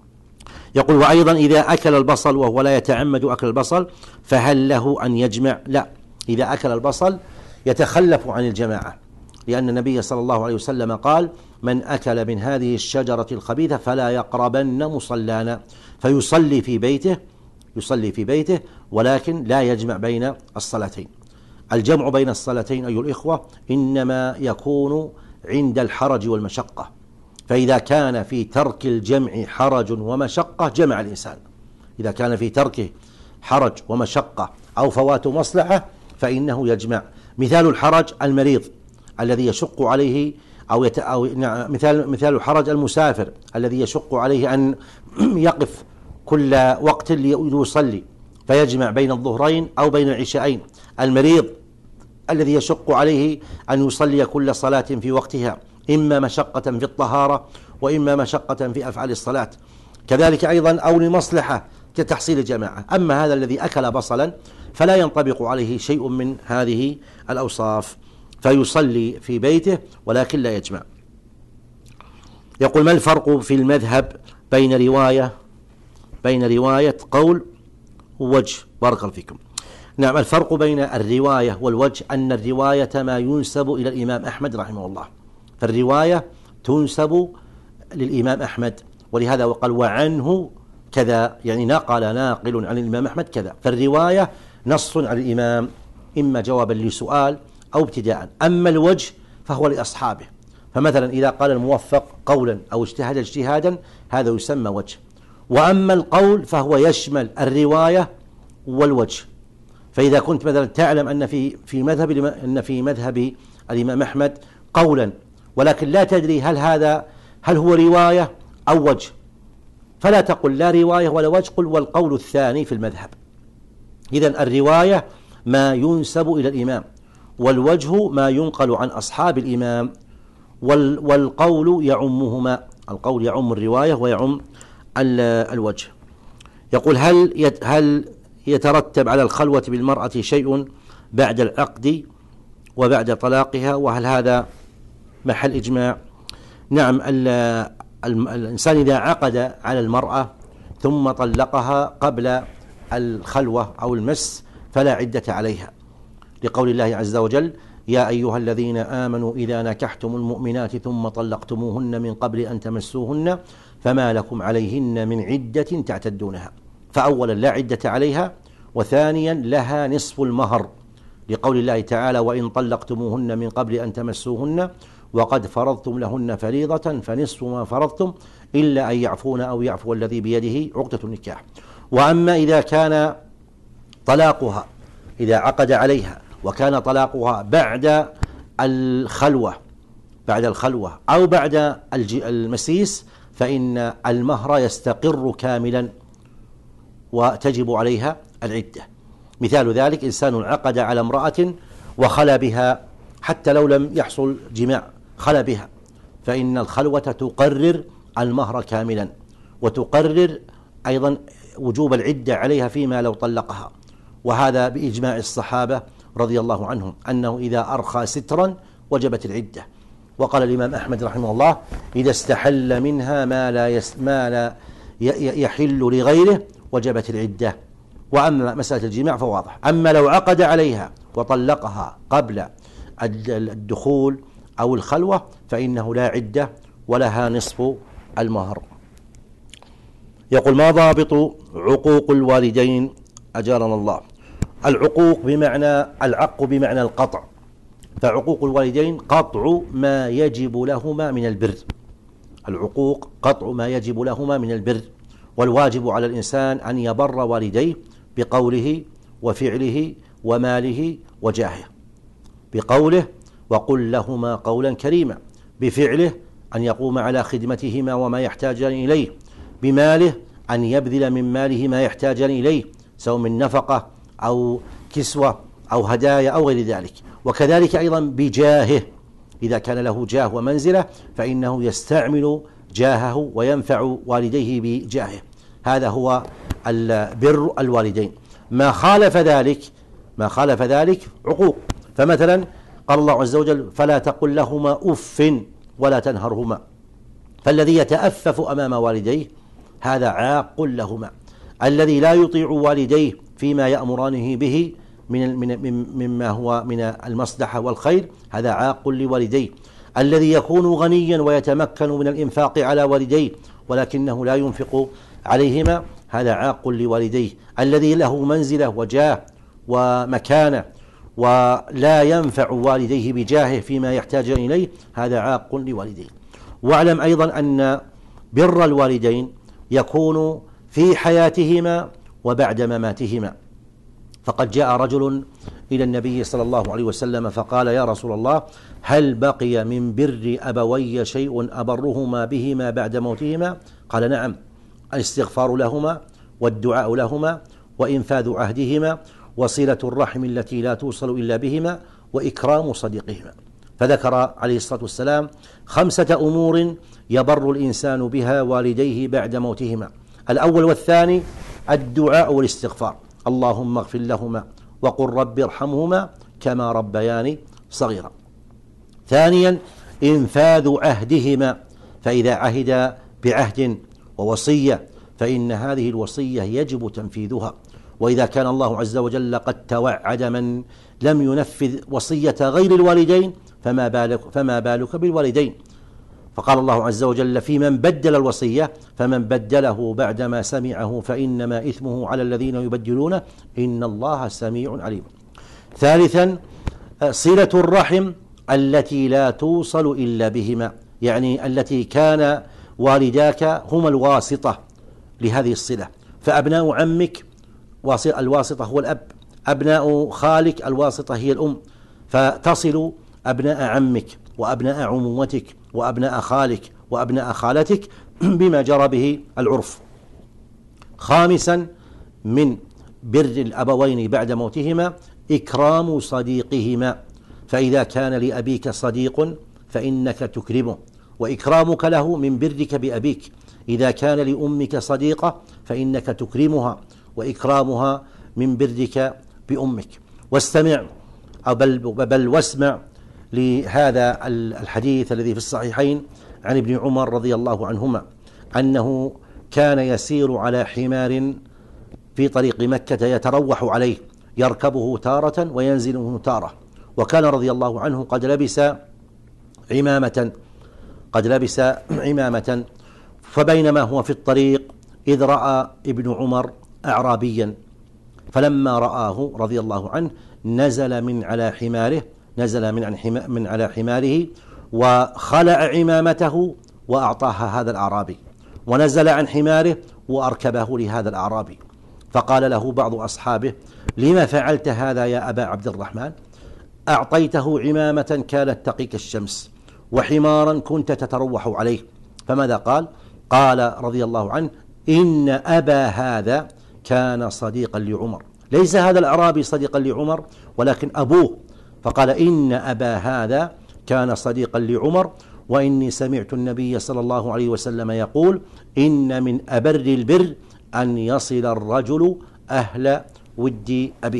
يقول وأيضا إذا أكل البصل وهو لا يتعمد أكل البصل فهل له أن يجمع؟ لا، إذا أكل البصل يتخلف عن الجماعة، لأن النبي صلى الله عليه وسلم قال من أكل من هذه الشجرة الخبيثة فلا يقربن مصلانا، فيصلي في بيته يصلي في بيته ولكن لا يجمع بين الصلاتين. الجمع بين الصلاتين أيها الإخوة إنما يكون عند الحرج والمشقة، فإذا كان في ترك الجمع حرج ومشقة جمع الإنسان، إذا كان في تركه حرج ومشقة أو فوات مصلحة فإنه يجمع. مثال الحرج المريض الذي يشق عليه أو, يت أو مثال مثال حرج المسافر الذي يشق عليه أن يقف كل وقت ليصلي فيجمع بين الظهرين أو بين العشاءين، المريض الذي يشق عليه أن يصلي كل صلاة في وقتها، إما مشقة في الطهارة وإما مشقة في أفعال الصلاة، كذلك أيضا أو لمصلحة كتحصيل الجماعة. أما هذا الذي أكل بصلا فلا ينطبق عليه شيء من هذه الأوصاف، فيصلي في بيته ولكن لا يجمع. يقول: ما الفرق في المذهب بين رواية بين رواية قول ووجه؟ بارك الله فيكم. نعم، الفرق بين الرواية والوجه أن الرواية ما ينسب إلى الإمام أحمد رحمه الله، فالرواية تنسب للإمام أحمد، ولهذا وقال وعنه كذا، يعني نقل ناقل عن الإمام أحمد كذا، فالرواية نص على الإمام إما جوابا لسؤال أو ابتداء. أما الوجه فهو لأصحابه، فمثلا إذا قال الموفق قولا أو اجتهد اجتهادا هذا يسمى وجه. وأما القول فهو يشمل الرواية والوجه، فإذا كنت مثلا تعلم أن في في مذهب أن في مذهب الإمام أحمد قولا ولكن لا تدري هل هذا هل هو رواية أو وجه، فلا تقل لا رواية ولا وجه، قل والقول الثاني في المذهب. إذن الرواية ما ينسب إلى الإمام، والوجه ما ينقل عن أصحاب الإمام، والقول يعمهما، القول يعم الرواية ويعم الوجه. يقول: هل هل يترتب على الخلوة بالمرأة شيء بعد العقد وبعد طلاقها، وهل هذا محل إجماع؟ نعم، الإنسان إذا عقد على المرأة ثم طلقها قبل الخلوة أو المس فلا عدة عليها، لقول الله عز وجل: يا أيها الذين آمنوا إذا نكحتم المؤمنات ثم طلقتموهن من قبل أن تمسوهن فما لكم عليهن من عدة تعتدونها. فأولا لا عدة عليها، وثانيا لها نصف المهر، لقول الله تعالى: وإن طلقتموهن من قبل أن تمسوهن وقد فرضتم لهن فريضة فنصف ما فرضتم إلا أن يعفون أو يعفو الذي بيده عقدة النكاح. وأما إذا كان طلاقها، إذا عقد عليها وكان طلاقها بعد الخلوة بعد الخلوة أو بعد المسيس فإن المهر يستقر كاملا وتجب عليها العدة. مثال ذلك: إنسان عقد على امرأة وخلى بها حتى لو لم يحصل جماع، خلى بها، فإن الخلوة تقرر المهر كاملا، وتقرر أيضا وجوب العدة عليها فيما لو طلقها، وهذا بإجماع الصحابة رضي الله عنهم أنه إذا أرخى سترا وجبت العدة. وقال الإمام أحمد رحمه الله: إذا استحل منها ما لا, يس ما لا يحل لغيره وجبت العدة. وأما مسألة الجماع فواضح. أما لو عقد عليها وطلقها قبل الدخول أو الخلوة فإنه لا عدة ولها نصف المهر. يقول: ما ضابط عقوق الوالدين أجارنا الله؟ العقوق بمعنى العق بمعنى القطع، فعقوق الوالدين قطع ما يجب لهما من البر. العقوق قطع ما يجب لهما من البر، والواجب على الإنسان أن يبر والديه بقوله وفعله وماله وجاهه. بقوله: وقل لهما قولا كريما. بفعله: أن يقوم على خدمتهما وما يحتاجان إليه. بماله: أن يبذل من ماله ما يحتاجان إليه، سواء من نفقة أو كسوة أو هدايا أو غير ذلك. وكذلك أيضا بجاهه، إذا كان له جاه ومنزلة فإنه يستعمل جاهه وينفع والديه بجاهه. هذا هو بر الوالدين. ما خالف ذلك ما خالف ذلك عقوق. فمثلا قال الله عز وجل: فلا تقل لهما أف ولا تنهرهما. فالذي يتأفف أمام والديه هذا عاق لهما. الذي لا يطيع والديه فيما يأمرانه به من مما هو من المصلحة والخير هذا عاق لوالديه. الذي يكون غنيا ويتمكن من الإنفاق على والديه ولكنه لا ينفق عليهما هذا عاق لوالديه. الذي له منزلة وجاه ومكانة ولا ينفع والديه بجاهه فيما يحتاج إليه هذا عاق لوالديه. واعلم أيضا أن بر الوالدين يكون في حياتهما وبعد مماتهما، فقد جاء رجل إلى النبي صلى الله عليه وسلم فقال: يا رسول الله، هل بقي من بر أبوي شيء أبرهما بهما بعد موتهما؟ قال: نعم، الاستغفار لهما والدعاء لهما وإنفاذ عهدهما وصلة الرحم التي لا توصل إلا بهما وإكرام صديقهما. فذكر عليه الصلاة والسلام خمسة أمور يبر الإنسان بها والديه بعد موتهما. الأول والثاني الدعاء والاستغفار: اللهم اغفر لهما وقل رب ارحمهما كما ربياني صغيرا. ثانيا إنفاذ عهدهما، فإذا عهد بعهد ووصية فإن هذه الوصية يجب تنفيذها، وإذا كان الله عز وجل قد توعد من لم ينفذ وصية غير الوالدين فما بالك, فما بالك بالوالدين. فقال الله عز وجل في من بدل الوصية: فمن بدله بعدما سمعه فإنما إثمه على الذين يبدلونه إن الله سميع عليم. ثالثا صلة الرحم التي لا توصل إلا بهما، يعني التي كان والداك هما الواسطة لهذه الصلة، فأبناء عمك الواسطة هو الأب، أبناء خالك الواسطة هي الأم، فتصل أبناء عمك وأبناء عمومتك وأبناء خالك وأبناء خالتك بما جرى به العرف. خامسا من بر الأبوين بعد موتهما إكرام صديقهما، فإذا كان لأبيك صديق فإنك تكرمه، وإكرامك له من برك بأبيك. إذا كان لأمك صديقة فإنك تكرمها، وإكرامها من برك بأمك. واستمع أو بل, بل واسمع لهذا الحديث الذي في الصحيحين عن ابن عمر رضي الله عنهما أنه كان يسير على حمار في طريق مكة يتروح عليه، يركبه تارة وينزل منه تارة، وكان رضي الله عنه قد لبس عمامة قد لبس عمامة فبينما هو في الطريق إذ رأى ابن عمر أعرابيا، فلما رآه رضي الله عنه نزل من على حماره نزل من من على حماره وخلع عمامته وأعطاها هذا الأعرابي، ونزل عن حماره وأركبه لهذا الأعرابي. فقال له بعض أصحابه: لما فعلت هذا يا أبا عبد الرحمن؟ أعطيته عمامة كانت تقيك الشمس وحمارا كنت تتروح عليه. فماذا قال؟ قال رضي الله عنه: إن أبا هذا كان صديقا لعمر. ليس هذا الأعرابي صديقا لعمر ولكن أبوه. فقال: إن أبا هذا كان صديقا لعمر، وإني سمعت النبي صلى الله عليه وسلم يقول: إن من أبر البر أن يصل الرجل أهل ود أبيه.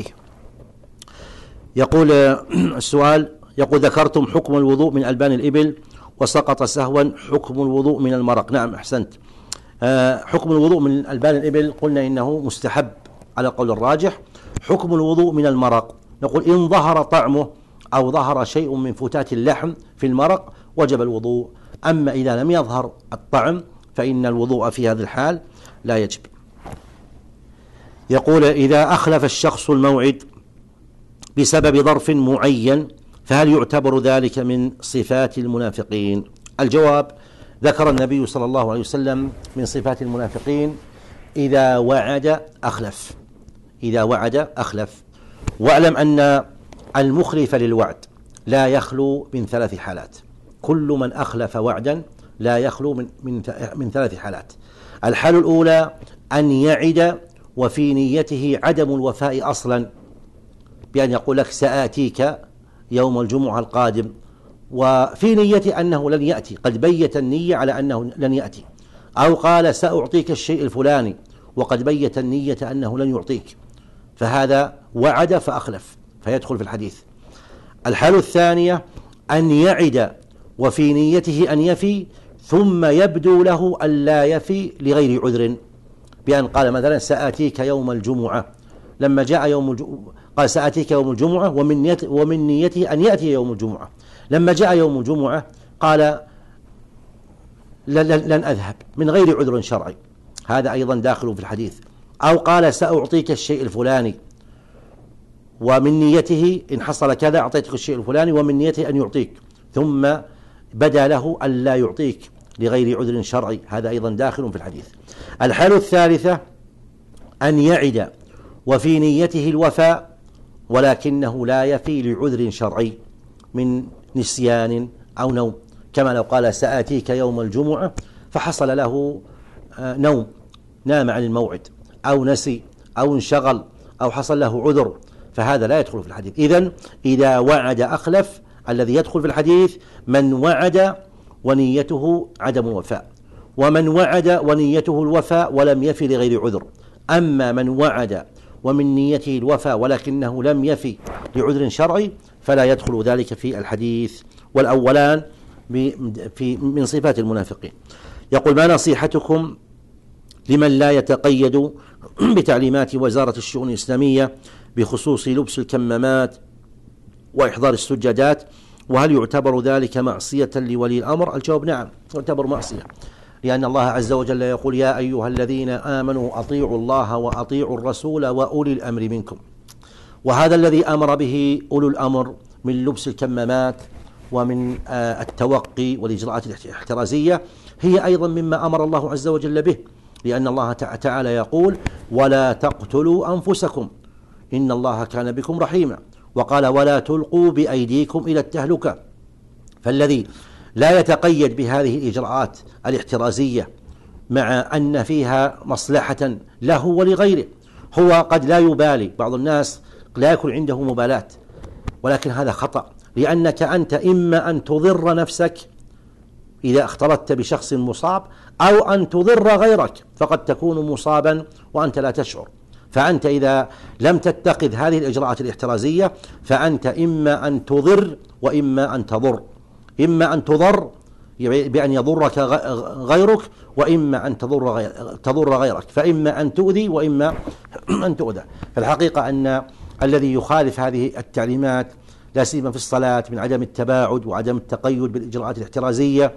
يقول السؤال، يقول: ذكرتم حكم الوضوء من ألبان الإبل وسقط سهوا، حكم الوضوء من المرق. نعم، أحسنت. حكم الوضوء من ألبان الإبل قلنا إنه مستحب على القول الراجح. حكم الوضوء من المرق، نقول إن ظهر طعمه أو ظهر شيء من فتات اللحم في المرق وجب الوضوء، أما إذا لم يظهر الطعم فإن الوضوء في هذا الحال لا يجب. يقول: إذا أخلف الشخص الموعد بسبب ظرف معين فهل يعتبر ذلك من صفات المنافقين؟ الجواب: ذكر النبي صلى الله عليه وسلم من صفات المنافقين إذا وعد أخلف إذا وعد أخلف واعلم أن المخلف للوعد لا يخلو من ثلاث حالات. كل من أخلف وعدا لا يخلو من, من, من ثلاث حالات. الحالة الأولى أن يعد وفي نيته عدم الوفاء أصلا، بأن يقول لك سآتيك يوم الجمعة القادم وفي نيته أنه لن يأتي، قد بيت النية على أنه لن يأتي، أو قال سأعطيك الشيء الفلاني وقد بيت النية أنه لن يعطيك، فهذا وعد فأخلف فيدخل في الحديث. الحالة الثانية أن يعد وفي نيته أن يفي ثم يبدو له أن لا يفي لغير عذر، بأن قال مثلا سآتيك يوم الجمعة، لما جاء يوم الجمعة قال سآتيك يوم الجمعة ومن نيته, ومن نيته أن يأتي يوم الجمعة، لما جاء يوم الجمعة قال لن أذهب من غير عذر شرعي، هذا أيضا داخل في الحديث. أو قال سأعطيك الشيء الفلاني ومن نيته إن حصل كذا أعطيتك الشيء الفلاني ومن نيته أن يعطيك ثم بدا له أن لا يعطيك لغير عذر شرعي، هذا أيضا داخل في الحديث. الحالة الثالثة أن يعد وفي نيته الوفاء ولكنه لا يفي لعذر شرعي من نسيان أو نوم، كما لو قال سآتيك يوم الجمعة فحصل له نوم، نام عن الموعد أو نسي أو انشغل أو حصل له عذر، فهذا لا يدخل في الحديث. إذن إذا وعد أخلف. الذي يدخل في الحديث من وعد ونيته عدم الوفاء، ومن وعد ونيته الوفاء ولم يفي لغير عذر. أما من وعد ومن نيته الوفاء ولكنه لم يفي لعذر شرعي فلا يدخل ذلك في الحديث. والأولان في من صفات المنافقين. يقول: ما نصيحتكم لمن لا يتقيد بتعليمات وزارة الشؤون الإسلامية بخصوص لبس الكمامات وإحضار السجادات، وهل يعتبر ذلك معصية لولي الأمر؟ الجواب: نعم، يعتبر معصية، لأن الله عز وجل يقول: يا أيها الذين آمنوا أطيعوا الله وأطيعوا الرسول وأولي الأمر منكم. وهذا الذي أمر به أولو الأمر من لبس الكمامات ومن التوقي والإجراءات الاحترازية هي أيضا مما أمر الله عز وجل به، لأن الله تعالى يقول: ولا تقتلوا أنفسكم إن الله كان بكم رحيما، وقال: ولا تلقوا بأيديكم إلى التهلكة. فالذي لا يتقيد بهذه الإجراءات الاحترازية مع أن فيها مصلحة له ولغيره، هو قد لا يبالي، بعض الناس لا يكون عنده مبالاة، ولكن هذا خطأ، لأنك أنت إما أن تضر نفسك إذا اختلطت بشخص مصاب، أو أن تضر غيرك، فقد تكون مصابا وأنت لا تشعر. فأنت إذا لم تتخذ هذه الإجراءات الاحترازية فأنت إما أن تضر وإما أن تضر، إما أن تضر بأن يضرك غيرك، وإما أن تضر غير تضر غيرك، فإما أن تؤذي وإما أن تؤذى. فالحقيقة أن الذي يخالف هذه التعليمات لا سيما في الصلاة من عدم التباعد وعدم التقيد بالإجراءات الاحترازية،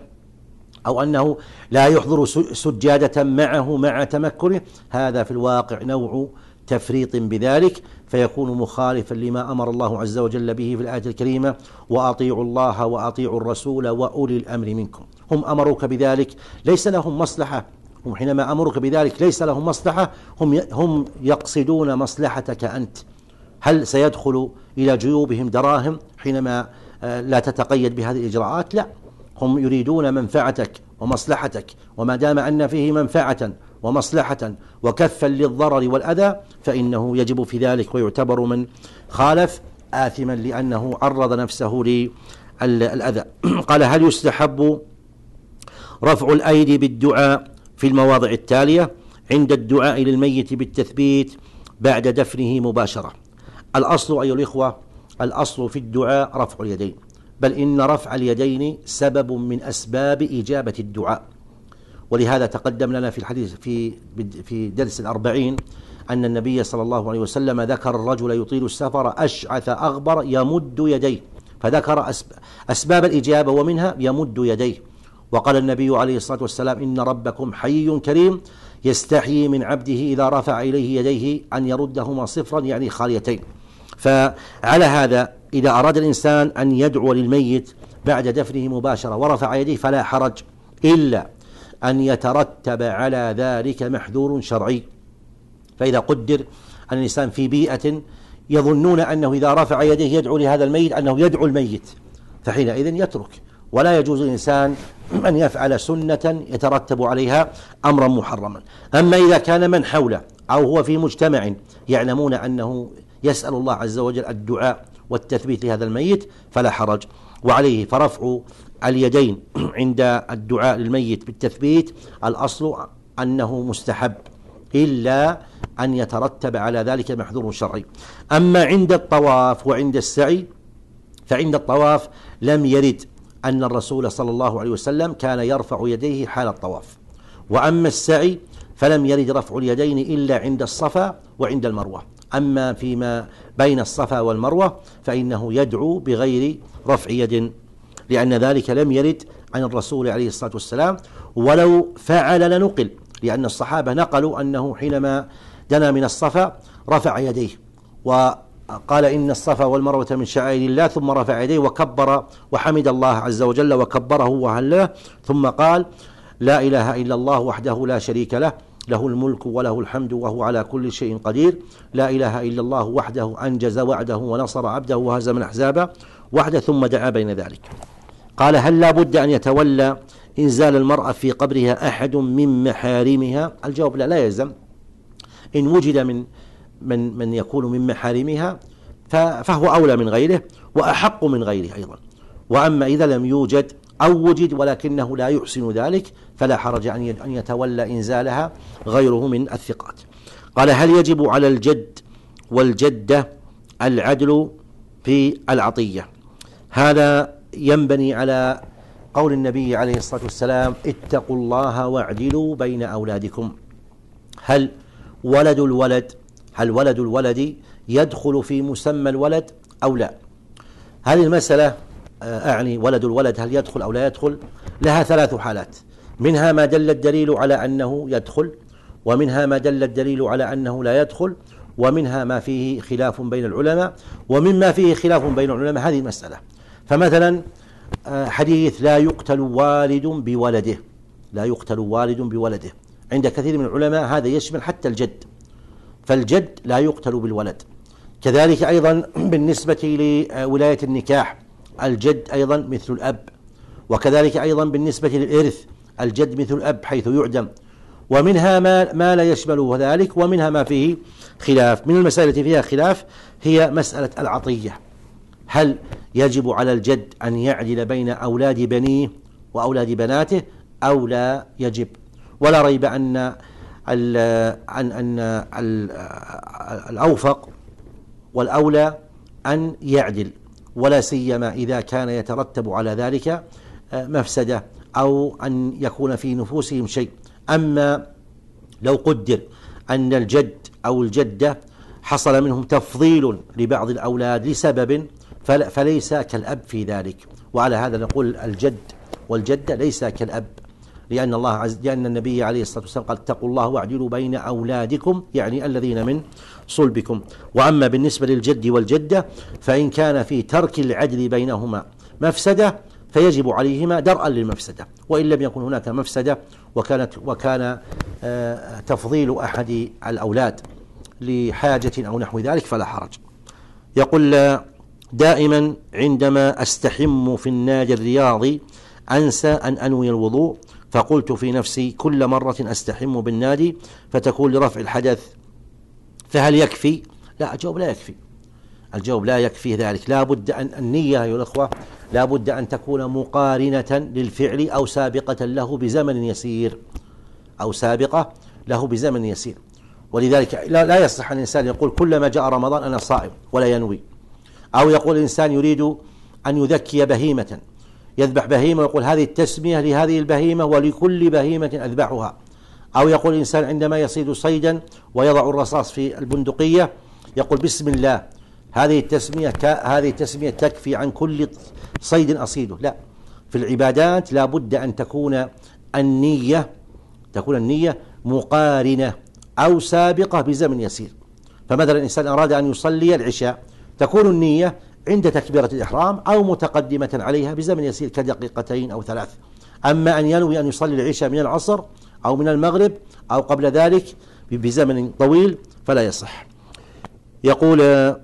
أو أنه لا يحضر سجادة معه مع تمكنه، هذا في الواقع نوع تفريط بذلك، فيكون مخالفا لما أمر الله عز وجل به في الآية الكريمة: وأطيعوا الله وأطيعوا الرسول وأولي الأمر منكم. هم أمروك بذلك، ليس لهم مصلحة، هم حينما أمروك بذلك ليس لهم مصلحة، هم هم يقصدون مصلحتك أنت. هل سيدخل إلى جيوبهم دراهم حينما لا تتقيد بهذه الإجراءات؟ لا، هم يريدون منفعتك ومصلحتك، وما دام أن فيه منفعة ومصلحة وكفا للضرر والأذى فإنه يجب في ذلك، ويعتبر من خالف آثما لأنه عرض نفسه للأذى. قال: هل يستحب رفع الأيدي بالدعاء في المواضع التالية عند الدعاء للميت بالتثبيت بعد دفنه مباشرة؟ الأصل أيها الإخوة، الأصل في الدعاء رفع اليدين، بل إن رفع اليدين سبب من أسباب إجابة الدعاء. ولهذا تقدم لنا في الحديث في في درس الأربعين أن النبي صلى الله عليه وسلم ذكر الرجل يطيل السفر أشعث أغبر يمد يديه، فذكر أسباب الإجابة ومنها يمد يديه. وقال النبي عليه الصلاة والسلام: إن ربكم حي كريم يستحيي من عبده إذا رفع إليه يديه أن يردهما صفرا، يعني خاليتين. فعلى هذا إذا أراد الإنسان أن يدعو للميت بعد دفنه مباشرة ورفع يديه فلا حرج، إلا أن يترتب على ذلك محذور شرعي. فإذا قدر أن الإنسان في بيئة يظنون أنه إذا رفع يديه يدعو لهذا الميت أنه يدعو الميت، فحينئذ يترك، ولا يجوز الإنسان أن يفعل سنة يترتب عليها أمرا محرما. أما إذا كان من حوله أو هو في مجتمع يعلمون أنه يسأل الله عز وجل الدعاء والتثبيت لهذا الميت فلا حرج. وعليه فرفع اليدين عند الدعاء للميت بالتثبيت الأصل أنه مستحب، إلا أن يترتب على ذلك محذور شرعي. أما عند الطواف وعند السعي، فعند الطواف لم يرد أن الرسول صلى الله عليه وسلم كان يرفع يديه حال الطواف. وأما السعي فلم يرد رفع اليدين إلا عند الصفا وعند المروة. أما فيما بين الصفا والمروة فإنه يدعو بغير رفع يد، لأن ذلك لم يرد عن الرسول عليه الصلاة والسلام، ولو فعل لنقل، لأن الصحابة نقلوا أنه حينما دنا من الصفا رفع يديه وقال: إن الصفا والمروة من شعائر الله، ثم رفع يديه وكبر وحمد الله عز وجل وكبره وهلله، ثم قال: لا إله إلا الله وحده لا شريك له له الملك وله الحمد وهو على كل شيء قدير، لا إله إلا الله وحده أنجز وعده ونصر عبده وهزم الأحزاب وحده، ثم دعا بين ذلك. قال: هل لا بد أن يتولى إنزال المرأة في قبرها أحد من محارمها؟ الجواب: لا، لا يلزم. إن وجد من من من يكون من محارمها فهو أولى من غيره وأحق من غيره أيضا. وأما إذا لم يوجد أو وجد ولكنه لا يحسن ذلك فلا حرج أن يتولى إنزالها غيره من الثقات. قال: هل يجب على الجد والجدة العدل في العطية؟ هذا ينبني على قول النبي عليه الصلاة والسلام: اتقوا الله واعدلوا بين أولادكم. هل ولد الولد هل ولد الولد يدخل في مسمى الولد أو لا؟ هذه المسألة أعني ولد الولد هل يدخل أو لا يدخل لها ثلاث حالات، منها ما دل الدليل على أنه يدخل، ومنها ما دل الدليل على أنه لا يدخل، ومنها ما فيه خلاف بين العلماء. ومما فيه خلاف بين العلماء هذه المسألة، فمثلا حديث لا يقتل والد بولده، لا يقتل والد بولده عند كثير من العلماء هذا يشمل حتى الجد، فالجد لا يقتل بالولد. كذلك أيضا بالنسبة لولاية النكاح الجد أيضا مثل الأب، وكذلك أيضا بالنسبة للإرث الجد مثل الأب حيث يعدم. ومنها ما, ما لا يشمله ذلك، ومنها ما فيه خلاف. من المسائل التي فيها خلاف هي مسألة العطية، هل يجب على الجد أن يعدل بين أولاد بنيه وأولاد بناته أو لا يجب؟ ولا ريب أن أن أن الأوفق والأولى أن يعدل، ولا سيما إذا كان يترتب على ذلك مفسدة أو أن يكون في نفوسهم شيء. أما لو قدر أن الجد أو الجدة حصل منهم تفضيل لبعض الأولاد لسبب فليس كالأب في ذلك، وعلى هذا نقول الجد والجدة ليس كالأب، لأن الله عز لأن النبي عليه الصلاة والسلام قال: اتقوا الله واعدلوا بين أولادكم، يعني الذين من صلبكم. وأما بالنسبة للجد والجدة فإن كان في ترك العدل بينهما مفسدة فيجب عليهما درءا للمفسدة، وإن لم يكن هناك مفسدة وكانت وكان آه تفضيل أحد الأولاد لحاجة أو نحو ذلك فلا حرج. يقول: دائما عندما أستحم في النادي الرياضي أنسى أن أنوي الوضوء، فقلت في نفسي كل مرة أستحم بالنادي فتكون لرفع الحدث، فهل يكفي؟ لا، الجواب لا يكفي. الجواب لا يكفي ذلك، لا بد أن النية أيها الأخوة لا بد أن تكون مقارنة للفعل أو سابقة له بزمن يسير أو سابقة له بزمن يسير. ولذلك لا, لا يصح أن الإنسان يقول كلما جاء رمضان أنا صائم ولا ينوي، أو يقول الإنسان يريد أن يذكي بهيمة يذبح بهيمة ويقول هذه التسمية لهذه البهيمة ولكل بهيمة أذبحها، أو يقول الإنسان عندما يصيد صيدا ويضع الرصاص في البندقية يقول بسم الله، هذه التسمية هذه التسمية تكفي عن كل صيد أصيده. لا، في العبادات لا بد أن تكون النية تكون النية مقارنة أو سابقة بزمن يسير. فمثلا الإنسان أراد أن يصلي العشاء تكون النية عند تكبيرة الإحرام أو متقدمة عليها بزمن يسير كدقيقتين أو ثلاث. أما أن ينوي أن يصلي العشاء من العصر أو من المغرب أو قبل ذلك بزمن طويل فلا يصح. يقول: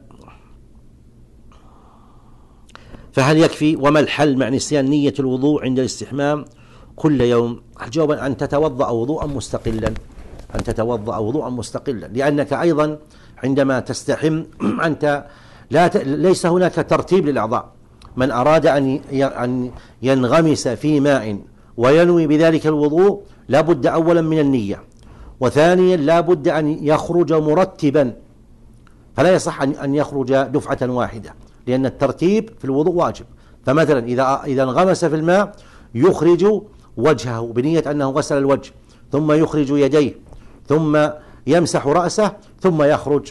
فهل يكفي وما الحل مع نسيان نية الوضوء عند الاستحمام كل يوم؟ الجواب أن تتوضأ وضوءا مستقلا أن تتوضأ وضوءا مستقلا لأنك أيضا عندما تستحم أنت لا ت... ليس هناك ترتيب للأعضاء. من أراد أن أن ينغمس في ماء وينوي بذلك الوضوء لا بد أولا من النية، وثانيا لا بد أن يخرج مرتبا، فلا يصح أن يخرج دفعة واحدة لأن الترتيب في الوضوء واجب. فمثلا إذا إذا انغمس في الماء يخرج وجهه بنية أنه غسل الوجه، ثم يخرج يديه، ثم يمسح رأسه، ثم يخرج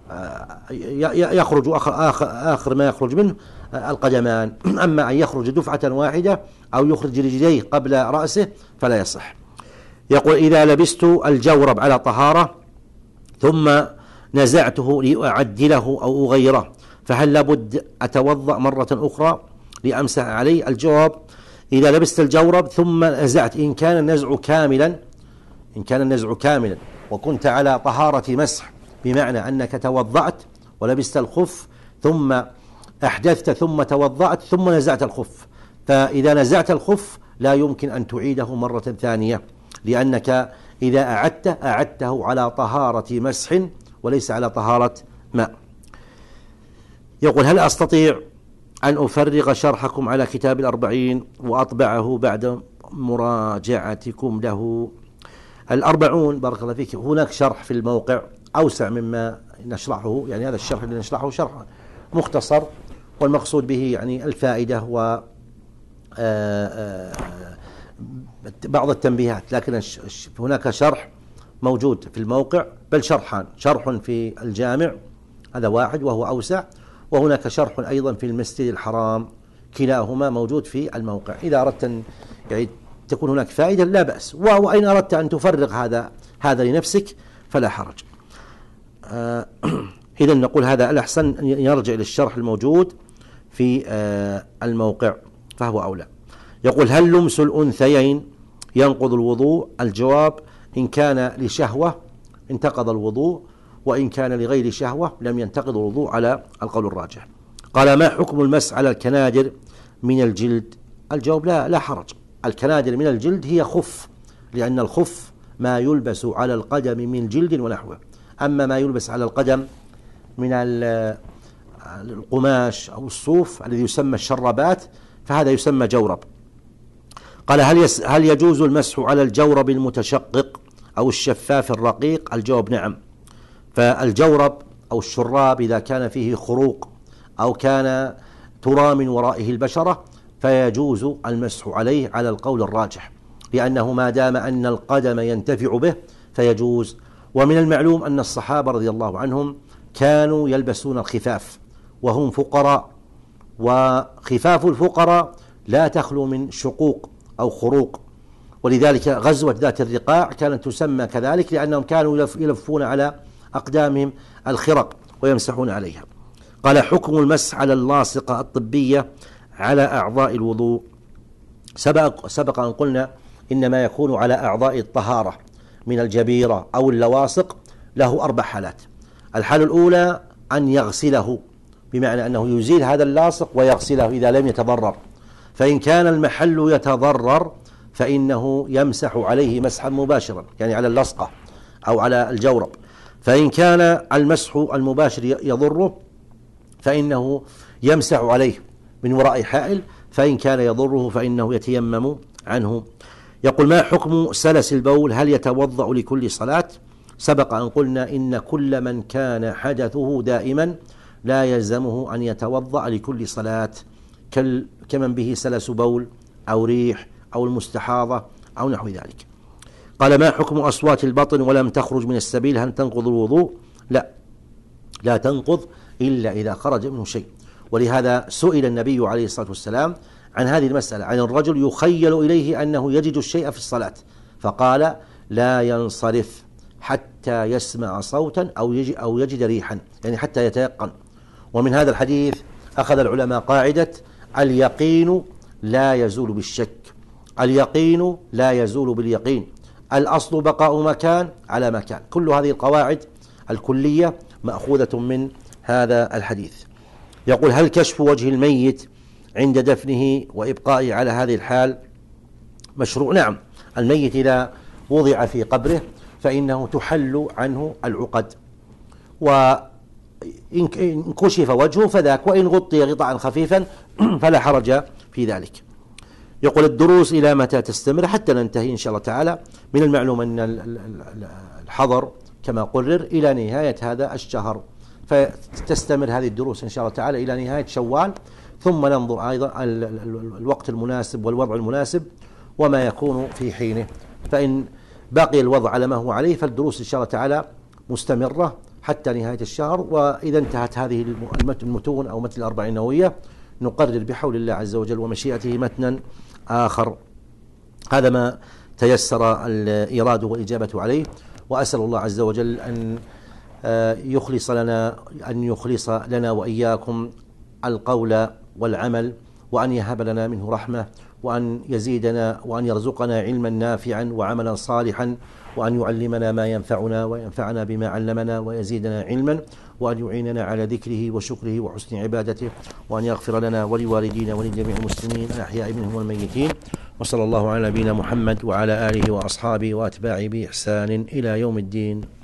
يخرج آخر, آخر, آخر ما يخرج منه القدمان. أما أن يخرج دفعة واحدة أو يخرج رجليه قبل رأسه فلا يصح. يقول: إذا لبست الجورب على طهارة ثم نزعته لأعدله أو أغيره فهل لابد أتوضأ مرة أخرى لأمسح عليه؟ الجواب: إذا لبست الجورب ثم نزعت إن كان النزع كاملا إن كان النزع كاملا وكنت على طهارة مسح بمعنى أنك توضأت ولبست الخف ثم أحدثت ثم توضأت ثم نزعت الخف، فإذا نزعت الخف لا يمكن أن تعيده مرة ثانية، لأنك إذا أعدت أعدته على طهارة مسح وليس على طهارة ماء. يقول: هل أستطيع أن أفرغ شرحكم على كتاب الأربعين وأطبعه بعد مراجعتكم له؟ الأربعون بارك الله فيك هناك شرح في الموقع أوسع مما نشرحه، يعني هذا الشرح اللي نشرحه شرح مختصر، والمقصود به يعني الفائدة و بعض التنبيهات، لكن هناك شرح موجود في الموقع، بل شرحان، شرح في الجامع هذا واحد وهو أوسع، وهناك شرح أيضا في المسجد الحرام، كلاهما موجود في الموقع. إذا أردت أن يعني تكون هناك فائدة لا بأس، وإن أردت أن تفرغ هذا هذا لنفسك فلا حرج. آه إذا نقول هذا الأحسن أن يرجع إلى الشرح الموجود في آه الموقع فهو أولى. يقول: هل لمس الأنثيين ينقض الوضوء؟ الجواب: إن كان لشهوة انتقض الوضوء، وإن كان لغير شهوة لم ينتقض الوضوء على القول الراجح. قال: ما حكم المس على الكنادر من الجلد؟ الجواب: لا لا حرج. الكنادر من الجلد هي خف، لأن الخف ما يلبس على القدم من جلد ونحوه، أما ما يلبس على القدم من القماش أو الصوف الذي يسمى الشربات فهذا يسمى جورب. قال: هل يس هل يجوز المسح على الجورب المتشقق أو الشفاف الرقيق؟ الجواب: نعم. فالجورب أو الشراب إذا كان فيه خروق أو كان ترى من ورائه البشرة فيجوز المسح عليه على القول الراجح، لأنه ما دام أن القدم ينتفع به فيجوز. ومن المعلوم أن الصحابة رضي الله عنهم كانوا يلبسون الخفاف وهم فقراء، وخفاف الفقراء لا تخلو من شقوق أو خروق، ولذلك غزوة ذات الرقاع كانت تسمى كذلك، لأنهم كانوا يلفون على أقدامهم الخرق ويمسحون عليها. قال: حكم المسح على اللاصقة الطبية على أعضاء الوضوء؟ سبق, سبق أن قلنا إنما يكون على أعضاء الطهارة من الجبيرة أو اللواصق له أربع حالات. الحالة الأولى أن يغسله، بمعنى أنه يزيل هذا اللاصق ويغسله إذا لم يتضرر، فإن كان المحل يتضرر فإنه يمسح عليه مسحا مباشرا، يعني على اللصقة أو على الجورب. فإن كان المسح المباشر يضره فإنه يمسح عليه من وراء حائل، فإن كان يضره فإنه يتيمم عنه. يقول: ما حكم سلس البول؟ هل يتوضأ لكل صلاة؟ سبق أن قلنا إن كل من كان حدثه دائما لا يلزمه أن يتوضأ لكل صلاة، كمن به سلس بول أو ريح أو المستحاضة أو نحو ذلك. قال: ما حكم أصوات البطن ولم تخرج من السبيل؟ هل تنقض الوضوء؟ لا لا تنقض إلا إذا خرج منه شيء، ولهذا سئل النبي عليه الصلاة والسلام عن هذه المسألة، عن الرجل يخيل إليه أنه يجد الشيء في الصلاة، فقال: لا ينصرف حتى يسمع صوتا أو يجد, أو يجد ريحا، يعني حتى يتيقن. ومن هذا الحديث أخذ العلماء قاعدة: اليقين لا يزول بالشك، اليقين لا يزول باليقين، الأصل بقاء مكان على مكان. كل هذه القواعد الكلية مأخوذة من هذا الحديث. يقول: هل كشف وجه الميت عند دفنه وإبقائه على هذه الحال مشروع؟ نعم. الميت إذا وضع في قبره فإنه تحل عنه العقد، وإن كشف وجهه فذاك، وإن غطي غطاء خفيفا فلا حرج في ذلك. يقول: الدروس إلى متى تستمر؟ حتى ننتهي إن شاء الله تعالى. من المعلوم أن الحظر كما قرر إلى نهاية هذا الشهر، فتستمر هذه الدروس إن شاء الله تعالى إلى نهاية شوال، ثم ننظر أيضا الوقت المناسب والوضع المناسب وما يكون في حينه. فإن بقي الوضع على ما هو عليه فالدروس إن شاء الله تعالى مستمرة حتى نهاية الشهر. وإذا انتهت هذه المتون أو متن الأربعين النووية نقرر بحول الله عز وجل ومشيئته متنا آخر. هذا ما تيسر الإيراد والإجابة عليه، وأسأل الله عز وجل أن يخلص لنا أن يخلص لنا وإياكم القول والعمل، وأن يهب لنا منه رحمة، وأن يزيدنا وأن يرزقنا علما نافعا وعملا صالحا، وأن يعلمنا ما ينفعنا وينفعنا بما علمنا ويزيدنا علما، وأن يعيننا على ذكره وشكره وحسن عبادته، وأن يغفر لنا ولوالدينا ولجميع المسلمين الأحياء منهم والميتين. وصلى الله على نبينا محمد وعلى آله وأصحابه وأتباعه بإحسان إلى يوم الدين.